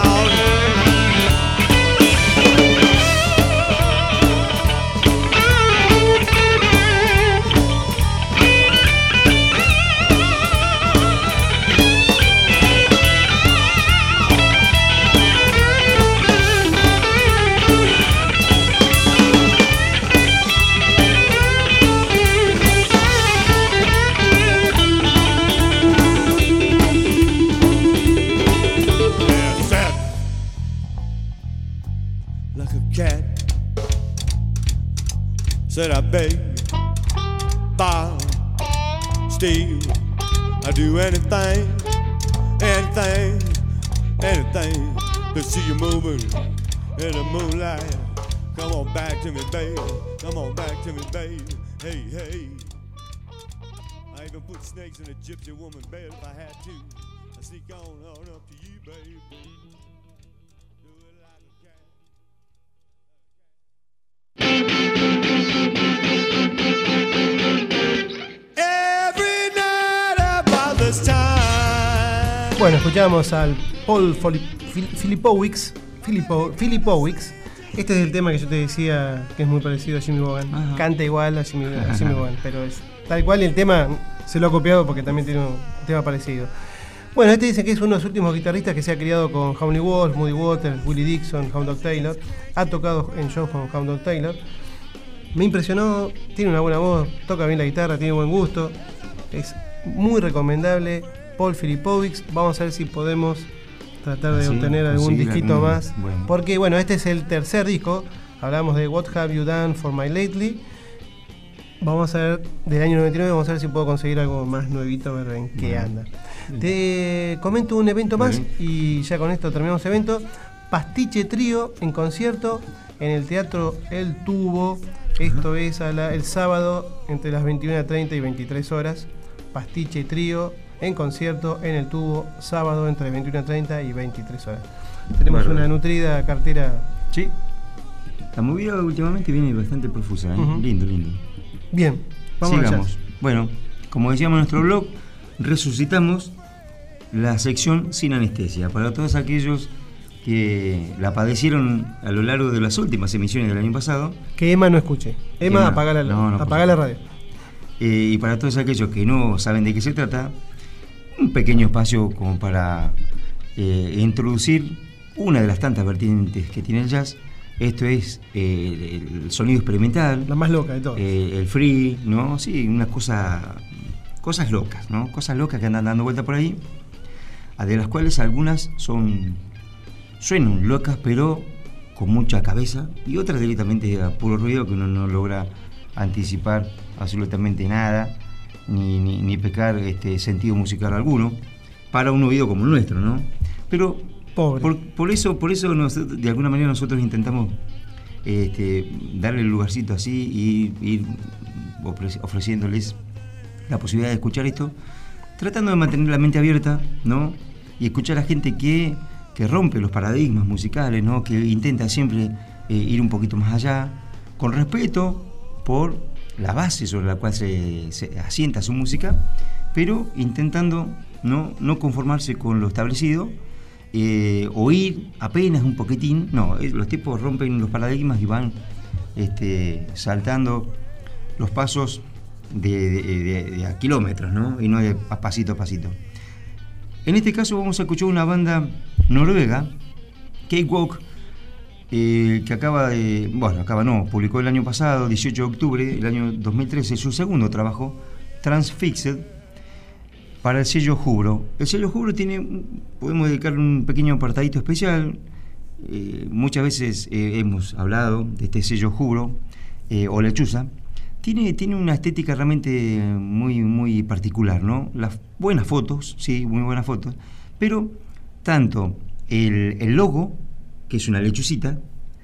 Said I beg, borrow, steal, I do anything, anything, anything to see you moving in the moonlight. Come on back to me, baby. Come on back to me, baby. Hey, hey. I even put snakes in a gypsy woman's bed if I had to. I sneak on up to you, baby. Do it like a cat. Bueno, escuchamos al Paul Filipowicz. Este es el tema que yo te decía que es muy parecido a Jimmy Vaughan. Ajá. Canta igual a Jimmy Vaughan, pero es tal cual, y el tema se lo ha copiado porque también tiene un tema parecido. Bueno, este dice que es uno de los últimos guitarristas que se ha criado con Howlin' Wolf, Muddy Waters, Willie Dixon, Hound Dog Taylor. Ha tocado en shows con Hound Dog Taylor. Me impresionó, tiene una buena voz, toca bien la guitarra, tiene buen gusto. Es muy recomendable. Paul Filipovics. Vamos a ver si podemos tratar de obtener algún disquito más. Bueno. Porque, bueno, este es el tercer disco. Hablamos de What Have You Done For My Lately. Vamos a ver, del año 99, vamos a ver si puedo conseguir algo más nuevito, a ver en qué anda. Te comento un evento más y ya con esto terminamos el evento. Pastiche Trío en concierto en el Teatro El Tubo. Esto es el sábado entre las 21:30 y 23 horas. Pastiche Trío en concierto en El Tubo, sábado entre 21:30 y 23 horas. Tenemos una nutrida cartera. Sí. La movida últimamente viene bastante profusa, ¿eh? Lindo. Bien, vamos sigamos. Allá. Bueno, como decíamos en nuestro blog, resucitamos la sección sin anestesia para todos aquellos que la padecieron a lo largo de las últimas emisiones del año pasado. Que Emma no escuche. Emma, apaga la radio. Y para todos aquellos que no saben de qué se trata, un pequeño espacio como para introducir una de las tantas vertientes que tiene el jazz. Esto es el sonido experimental. La más loca de todas. El free, ¿no? Sí, unas cosas locas, ¿no? Cosas locas que andan dando vuelta por ahí, de las cuales algunas suenan locas, pero con mucha cabeza, y otras directamente a puro ruido que uno no logra anticipar absolutamente nada, ni pescar sentido musical alguno, para un oído como el nuestro, ¿no? Pero por eso de alguna manera nosotros intentamos darle el lugarcito así y ir ofreciéndoles la posibilidad de escuchar esto, tratando de mantener la mente abierta, ¿no? Y escuchar a gente que rompe los paradigmas musicales, ¿no? Que intenta siempre ir un poquito más allá, con respeto por la base sobre la cual se asienta su música, pero intentando no conformarse con lo establecido, oír apenas un poquitín. No, los tipos rompen los paradigmas y van saltando los pasos de a kilómetros, ¿no? Y no de pasito a pasito. En este caso vamos a escuchar una banda noruega, Cakewalk, que publicó el año pasado, 18 de octubre del año 2013, su segundo trabajo, Transfixed, para el sello Jubro. El sello Jubro podemos dedicarle un pequeño apartadito especial. Muchas veces hemos hablado de este sello Jubro, o Lechuza. Tiene una estética realmente muy, muy particular, ¿no? Las buenas fotos, sí, muy buenas fotos, pero tanto el logo, que es una lechucita,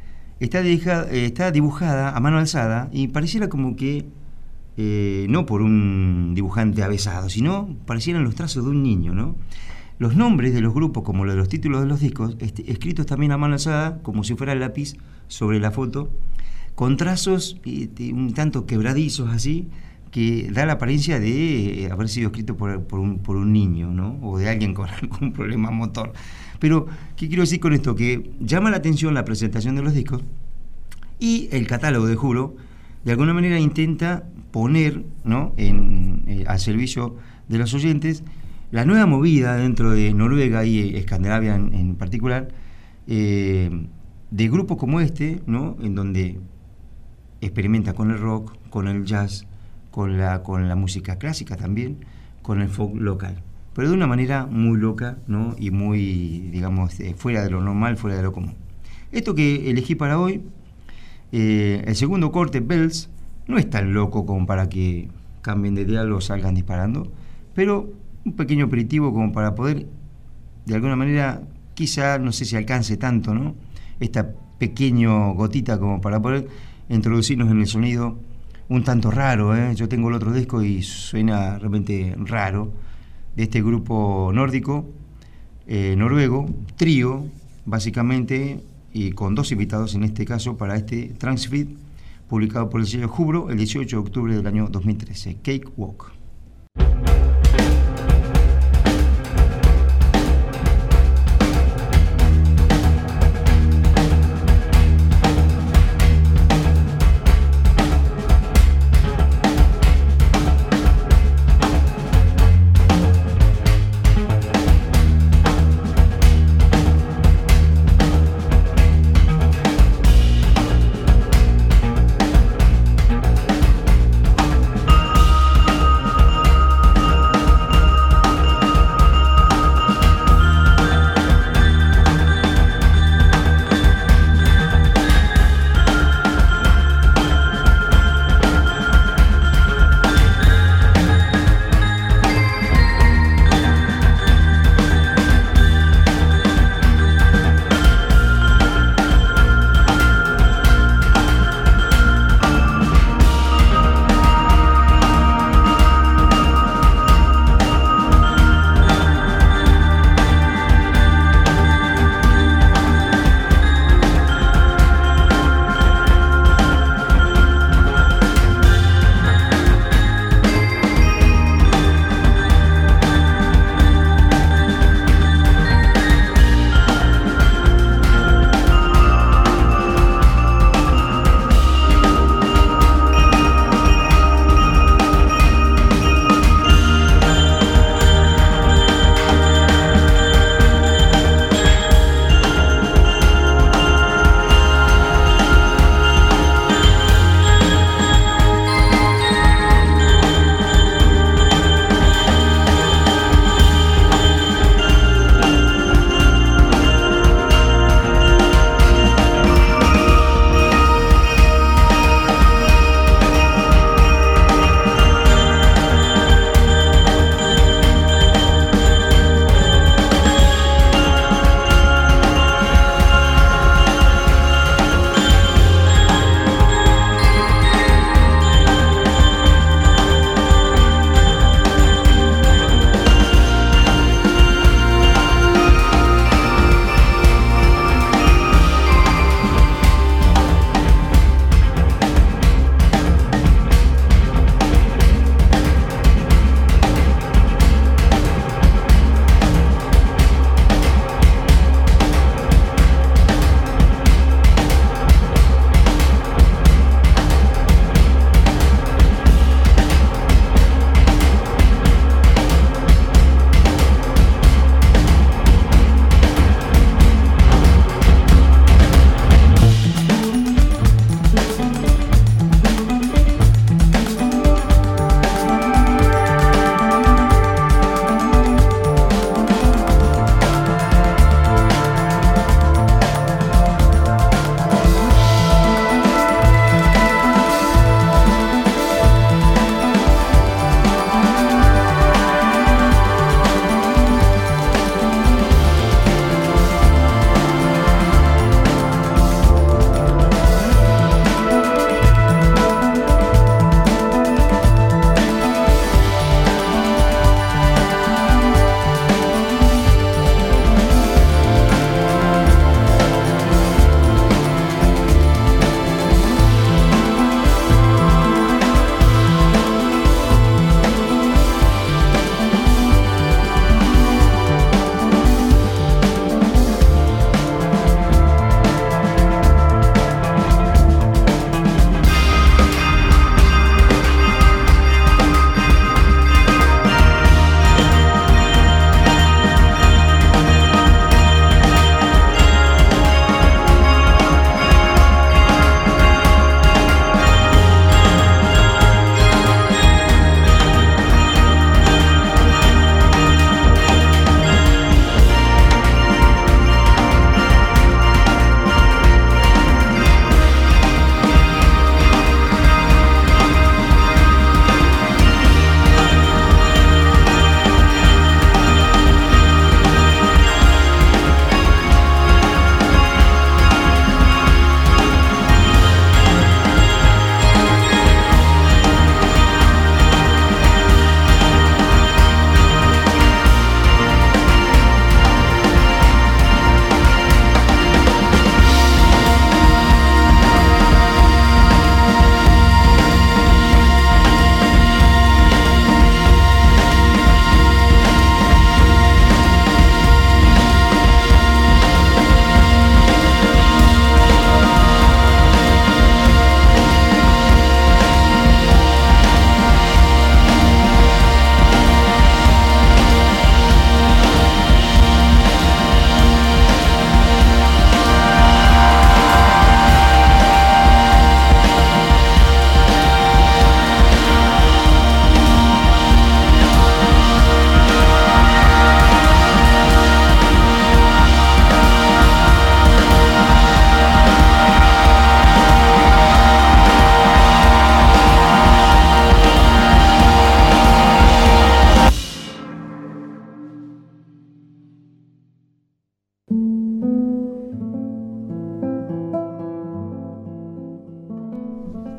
está dibujada a mano alzada y pareciera como que no por un dibujante avesado, sino parecieran los trazos de un niño, ¿no? Los nombres de los grupos, como los de los títulos de los discos, escritos también a mano alzada, como si fuera el lápiz sobre la foto, con trazos un tanto quebradizos así, que da la apariencia de haber sido escrito por un niño, ¿no? O de alguien con algún problema motor. Pero, ¿qué quiero decir con esto? Que llama la atención la presentación de los discos, y el catálogo de Jubro de alguna manera intenta poner, ¿no?, al servicio de los oyentes la nueva movida dentro de Noruega y Escandinavia en particular, de grupos como este, ¿no?, en donde experimenta con el rock, con el jazz, con la música clásica también, con el folk local, pero de una manera muy loca, ¿no?, y muy, digamos, fuera de lo normal, fuera de lo común. Esto que elegí para hoy, el segundo corte, Bells, no es tan loco como para que cambien de diálogo o salgan disparando, pero un pequeño aperitivo como para poder, de alguna manera, quizá, no sé si alcance tanto, ¿no?, esta pequeña gotita como para poder introducirnos en el sonido un tanto raro, ¿eh? Yo tengo el otro disco y suena realmente raro, de este grupo nórdico, noruego, trío, básicamente, y con dos invitados en este caso para este Transfit, publicado por el sello Jubro el 18 de octubre del año 2013, Cakewalk.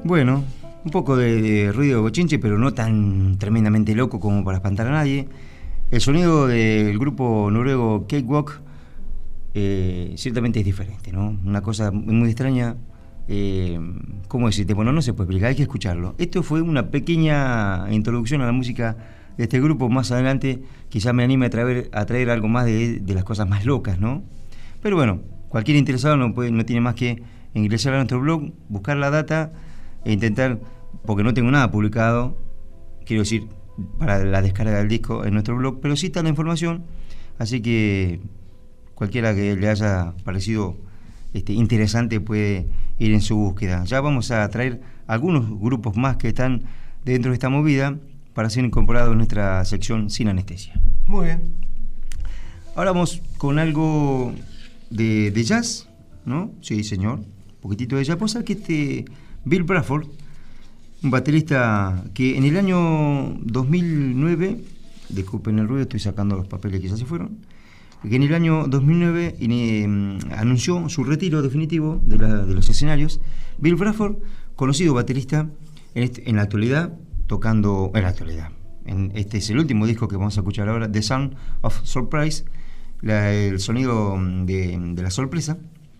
Bueno, un poco de ruido de bochinche, pero no tan tremendamente loco como para espantar a nadie. El sonido del grupo noruego Cakewalk ciertamente es diferente, ¿no? Una cosa muy extraña. ¿Cómo decirte? Bueno, no se puede explicar, hay que escucharlo. Esto fue una pequeña introducción a la música de este grupo. Más adelante quizás me anime a traer algo más de las cosas más locas, ¿no? Pero bueno, cualquier interesado no tiene más que ingresar a nuestro blog, buscar la data e intentar, porque no tengo nada publicado, quiero decir, para la descarga del disco en nuestro blog, pero sí está la información, así que cualquiera que le haya parecido interesante puede ir en su búsqueda. Ya vamos a traer algunos grupos más que están dentro de esta movida para ser incorporados en nuestra sección Sin Anestesia. Muy bien. Ahora vamos con algo de jazz, ¿no? Sí, señor, un poquitito de jazz. Vos sabés que Bill Bruford, un baterista que en el año 2009, disculpen el ruido, estoy sacando los papeles que ya se fueron, que en el año 2009 anunció su retiro definitivo de los escenarios. Bill Bruford, conocido baterista en la actualidad, tocando en la actualidad. Este es el último disco que vamos a escuchar ahora, The Sound of Surprise, el sonido de la sorpresa,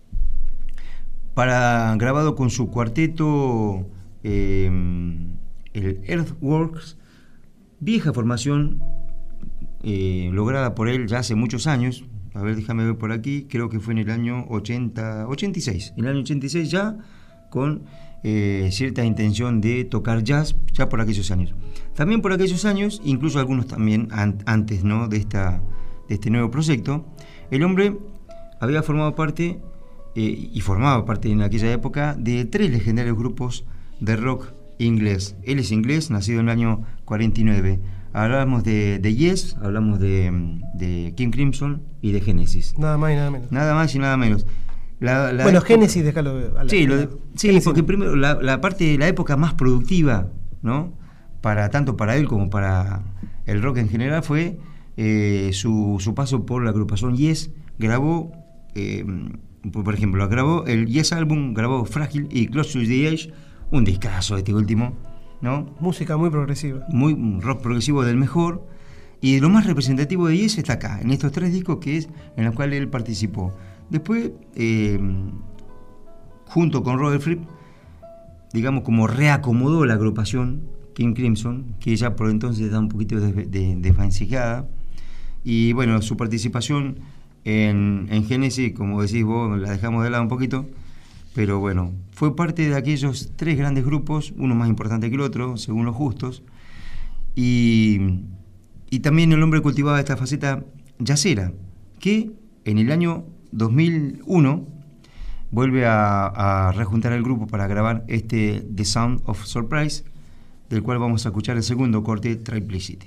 grabado con su cuarteto, el Earthworks, vieja formación lograda por él ya hace muchos años. A ver, déjame ver por aquí, creo que fue en el año 86. En el año 86 ya con cierta intención de tocar jazz, ya por aquellos años. También por aquellos años, incluso algunos también antes, ¿no?, de este nuevo proyecto, el hombre había formado parte y formaba parte en aquella época de 3 legendarios grupos de rock inglés. Él es inglés, nacido en el año 49. Hablamos de Yes, hablamos de King Crimson y de Genesis. Nada más y nada menos. Nada más y nada menos. Bueno, Genesis, déjalo. Sí, porque primero la parte de la época más productiva, ¿no?, tanto para él como para el rock en general, fue su paso por la agrupación Yes. Grabó, por ejemplo, grabó el Yes Album, grabó Frágil y Close to the Edge, un discazo este último, ¿no? Música muy progresiva. Muy rock progresivo del mejor. Y lo más representativo de Yes está acá, en estos 3 discos en los cuales él participó. Después, junto con Robert Fripp, digamos, como reacomodó la agrupación King Crimson, que ya por entonces está un poquito desvancijada. Y bueno, su participación en Genesis, como decís vos, la dejamos de lado un poquito, pero bueno, fue parte de aquellos 3 grandes grupos, uno más importante que el otro, según los justos, y también el hombre cultivaba esta faceta jazzera, que en el año 2001 vuelve a rejuntar el grupo para grabar The Sound of Surprise, del cual vamos a escuchar el segundo corte, Triplicity.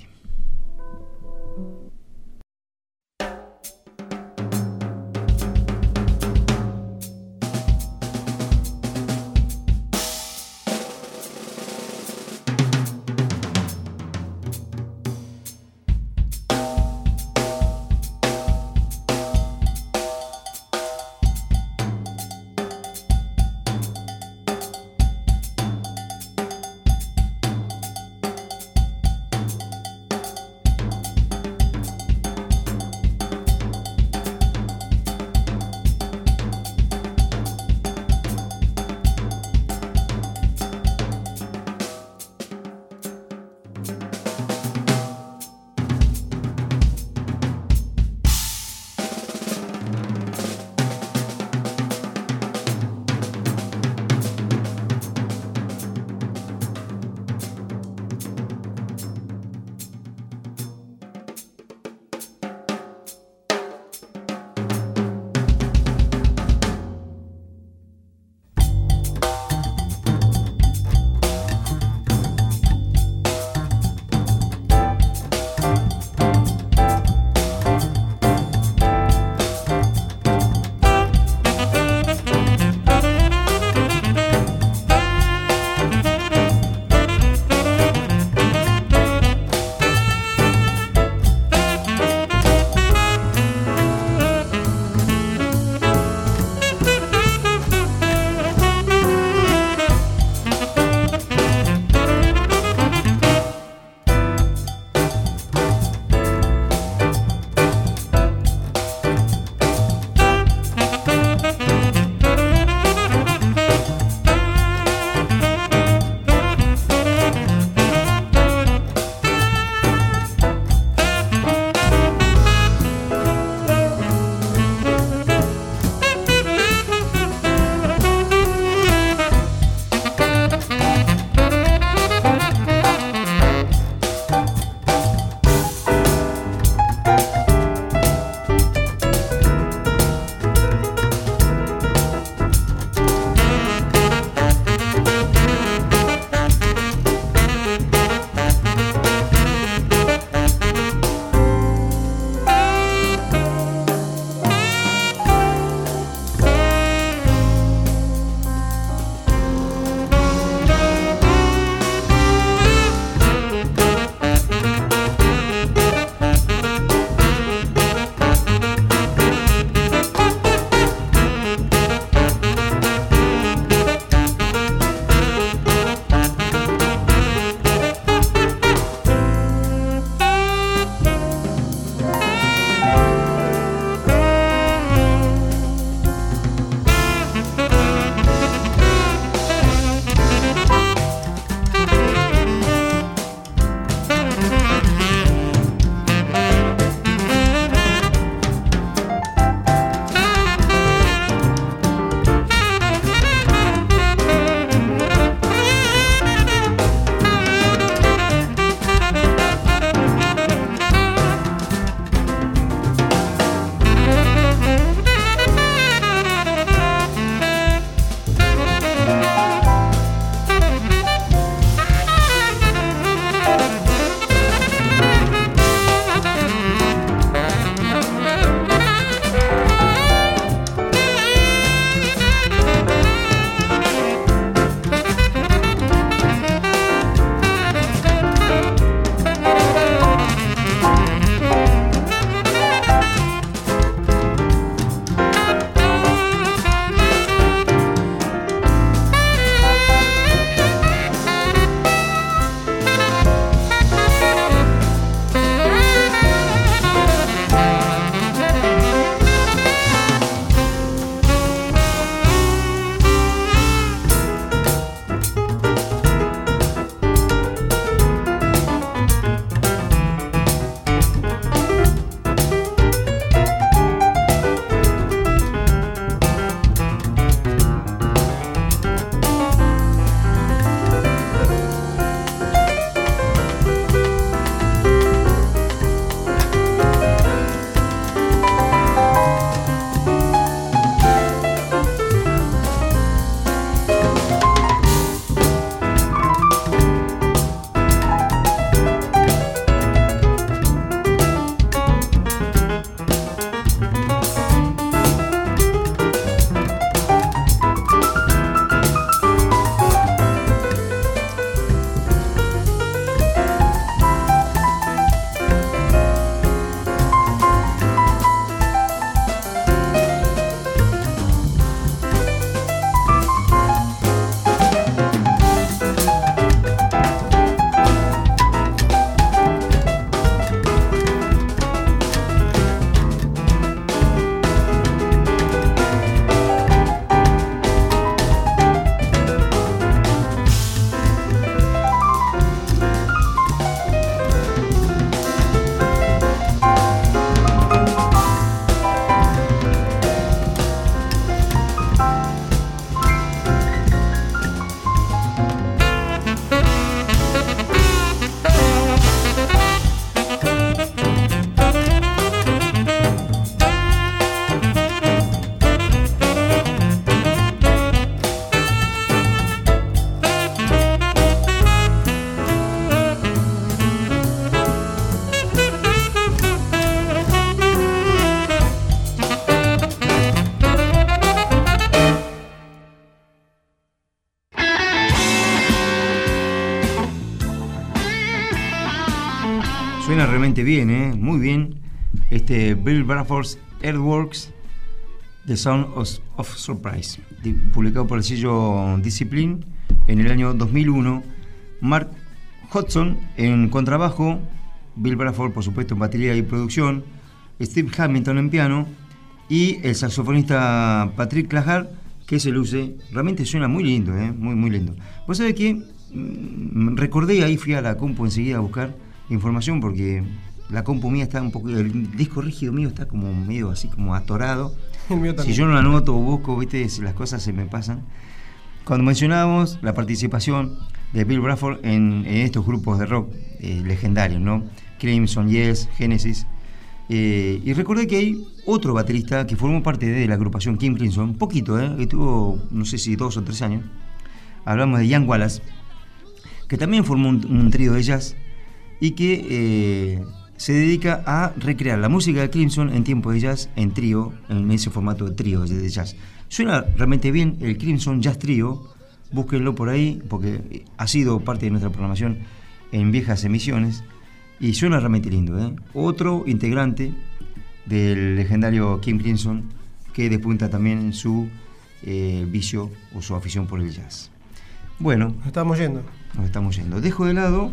Suena realmente bien, muy bien. Bill Bruford's Earthworks, The Sound of Surprise, publicado por el sello Discipline en el año 2001. Mark Hudson en contrabajo, Bill Bruford por supuesto en batería y producción, Steve Hamilton en piano y el saxofonista Patrick Clahart, que se luce. Realmente suena muy lindo, muy lindo. Vos sabés que recordé, ahí fui a la compu enseguida a buscar información porque la compu mía está un poco, el disco rígido mío está como medio así como atorado. El mío también. Si yo no la anoto o busco, viste, las cosas se me pasan. Cuando mencionábamos la participación de Bill Bruford en estos grupos de rock legendarios, ¿no? Crimson, Yes, Genesis. Y recordé que hay otro baterista que formó parte de la agrupación King Crimson, poquito, que tuvo, no sé si 2 o 3 años. Hablamos de Ian Wallace, que también formó un trío de jazz y que se dedica a recrear la música de Crimson en tiempo de jazz en trío, en ese formato de trío de jazz. Suena realmente bien el Crimson Jazz Trio, búsquenlo por ahí porque ha sido parte de nuestra programación en viejas emisiones y suena realmente lindo. Otro integrante del legendario King Crimson que despunta también su vicio o su afición por el jazz. Bueno, Nos estamos yendo. Dejo de lado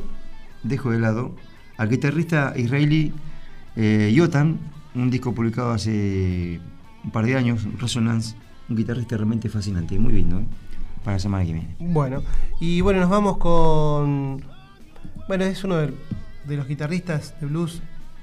al guitarrista israelí Yotam, un disco publicado hace un par de años, Resonance, un guitarrista realmente fascinante, muy lindo, para la semana que viene. Bueno, y bueno, nos vamos con... Bueno, es uno de los guitarristas de blues,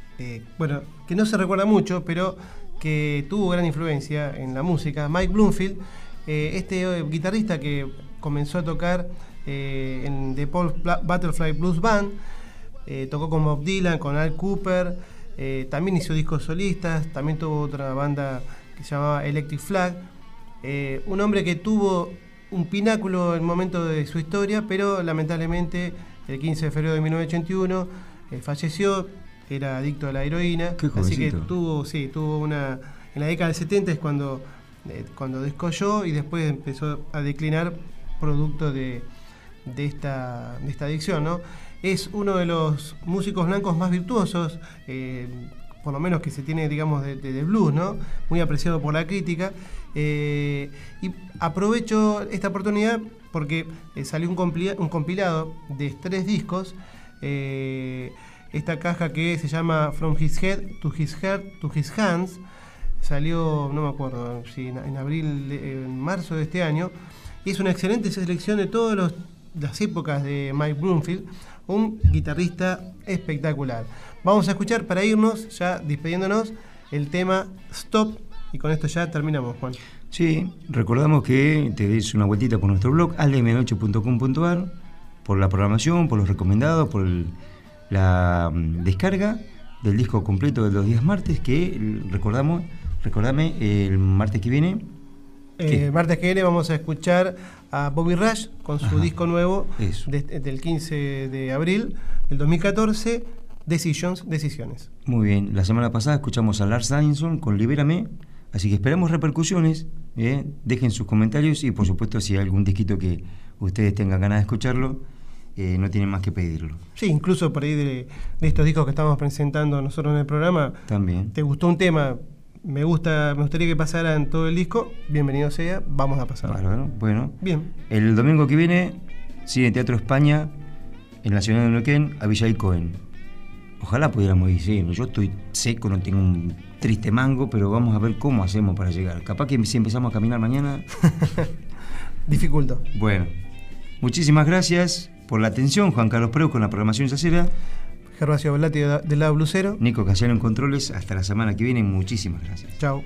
que no se recuerda mucho, pero que tuvo gran influencia en la música, Mike Bloomfield, guitarrista que comenzó a tocar en The Paul Butterfly Blues Band, tocó con Bob Dylan, con Al Cooper, también hizo discos solistas, también tuvo otra banda que se llamaba Electric Flag, un hombre que tuvo un pináculo en el momento de su historia, pero lamentablemente el 15 de febrero de 1981 falleció, era adicto a la heroína, así que tuvo una... En la década del 70 es cuando descolló y después empezó a declinar producto de esta adicción, ¿no? Es uno de los músicos blancos más virtuosos, por lo menos que se tiene, digamos, de blues, ¿no? Muy apreciado por la crítica. Y aprovecho esta oportunidad porque salió un compilado de 3 discos. Esta caja que se llama From His Head to His Heart to His Hands salió, no me acuerdo si en marzo de este año, y es una excelente selección de todas las épocas de Mike Bloomfield, un guitarrista espectacular. Vamos a escuchar, para irnos ya despidiéndonos, el tema Stop, y con esto ya terminamos, Juan. Sí, recordamos que te des una vueltita por nuestro blog aldemedianoche.com.ar, por la programación, por los recomendados, por la descarga del disco completo de los días martes, que recordame, el martes que viene. El martes que viene vamos a escuchar a Bobby Rush con su disco nuevo del 15 de abril del 2014, Decisiones. Muy bien, la semana pasada escuchamos a Lars Danielson con Libérame, así que esperamos repercusiones, dejen sus comentarios y por supuesto si hay algún disquito que ustedes tengan ganas de escucharlo, no tienen más que pedirlo. Sí, incluso por ahí de estos discos que estamos presentando nosotros en el programa, también. ¿Te gustó un tema? Me gustaría que pasara en todo el disco, bienvenido sea, vamos a pasar. Bárbaro, bueno. Bien. El domingo que viene, Cine Teatro España, en la ciudad de Neuquén, a Villa Cohen. Ojalá pudiéramos ir, sí. Yo estoy seco, no tengo un triste mango, pero vamos a ver cómo hacemos para llegar. Capaz que si empezamos a caminar mañana... Dificulto. Bueno, muchísimas gracias por la atención, Juan Carlos Preu con la programación yacera. Gervasio Velati del lado blusero. Nico Casiano en controles. Hasta la semana que viene. Muchísimas gracias. Chao.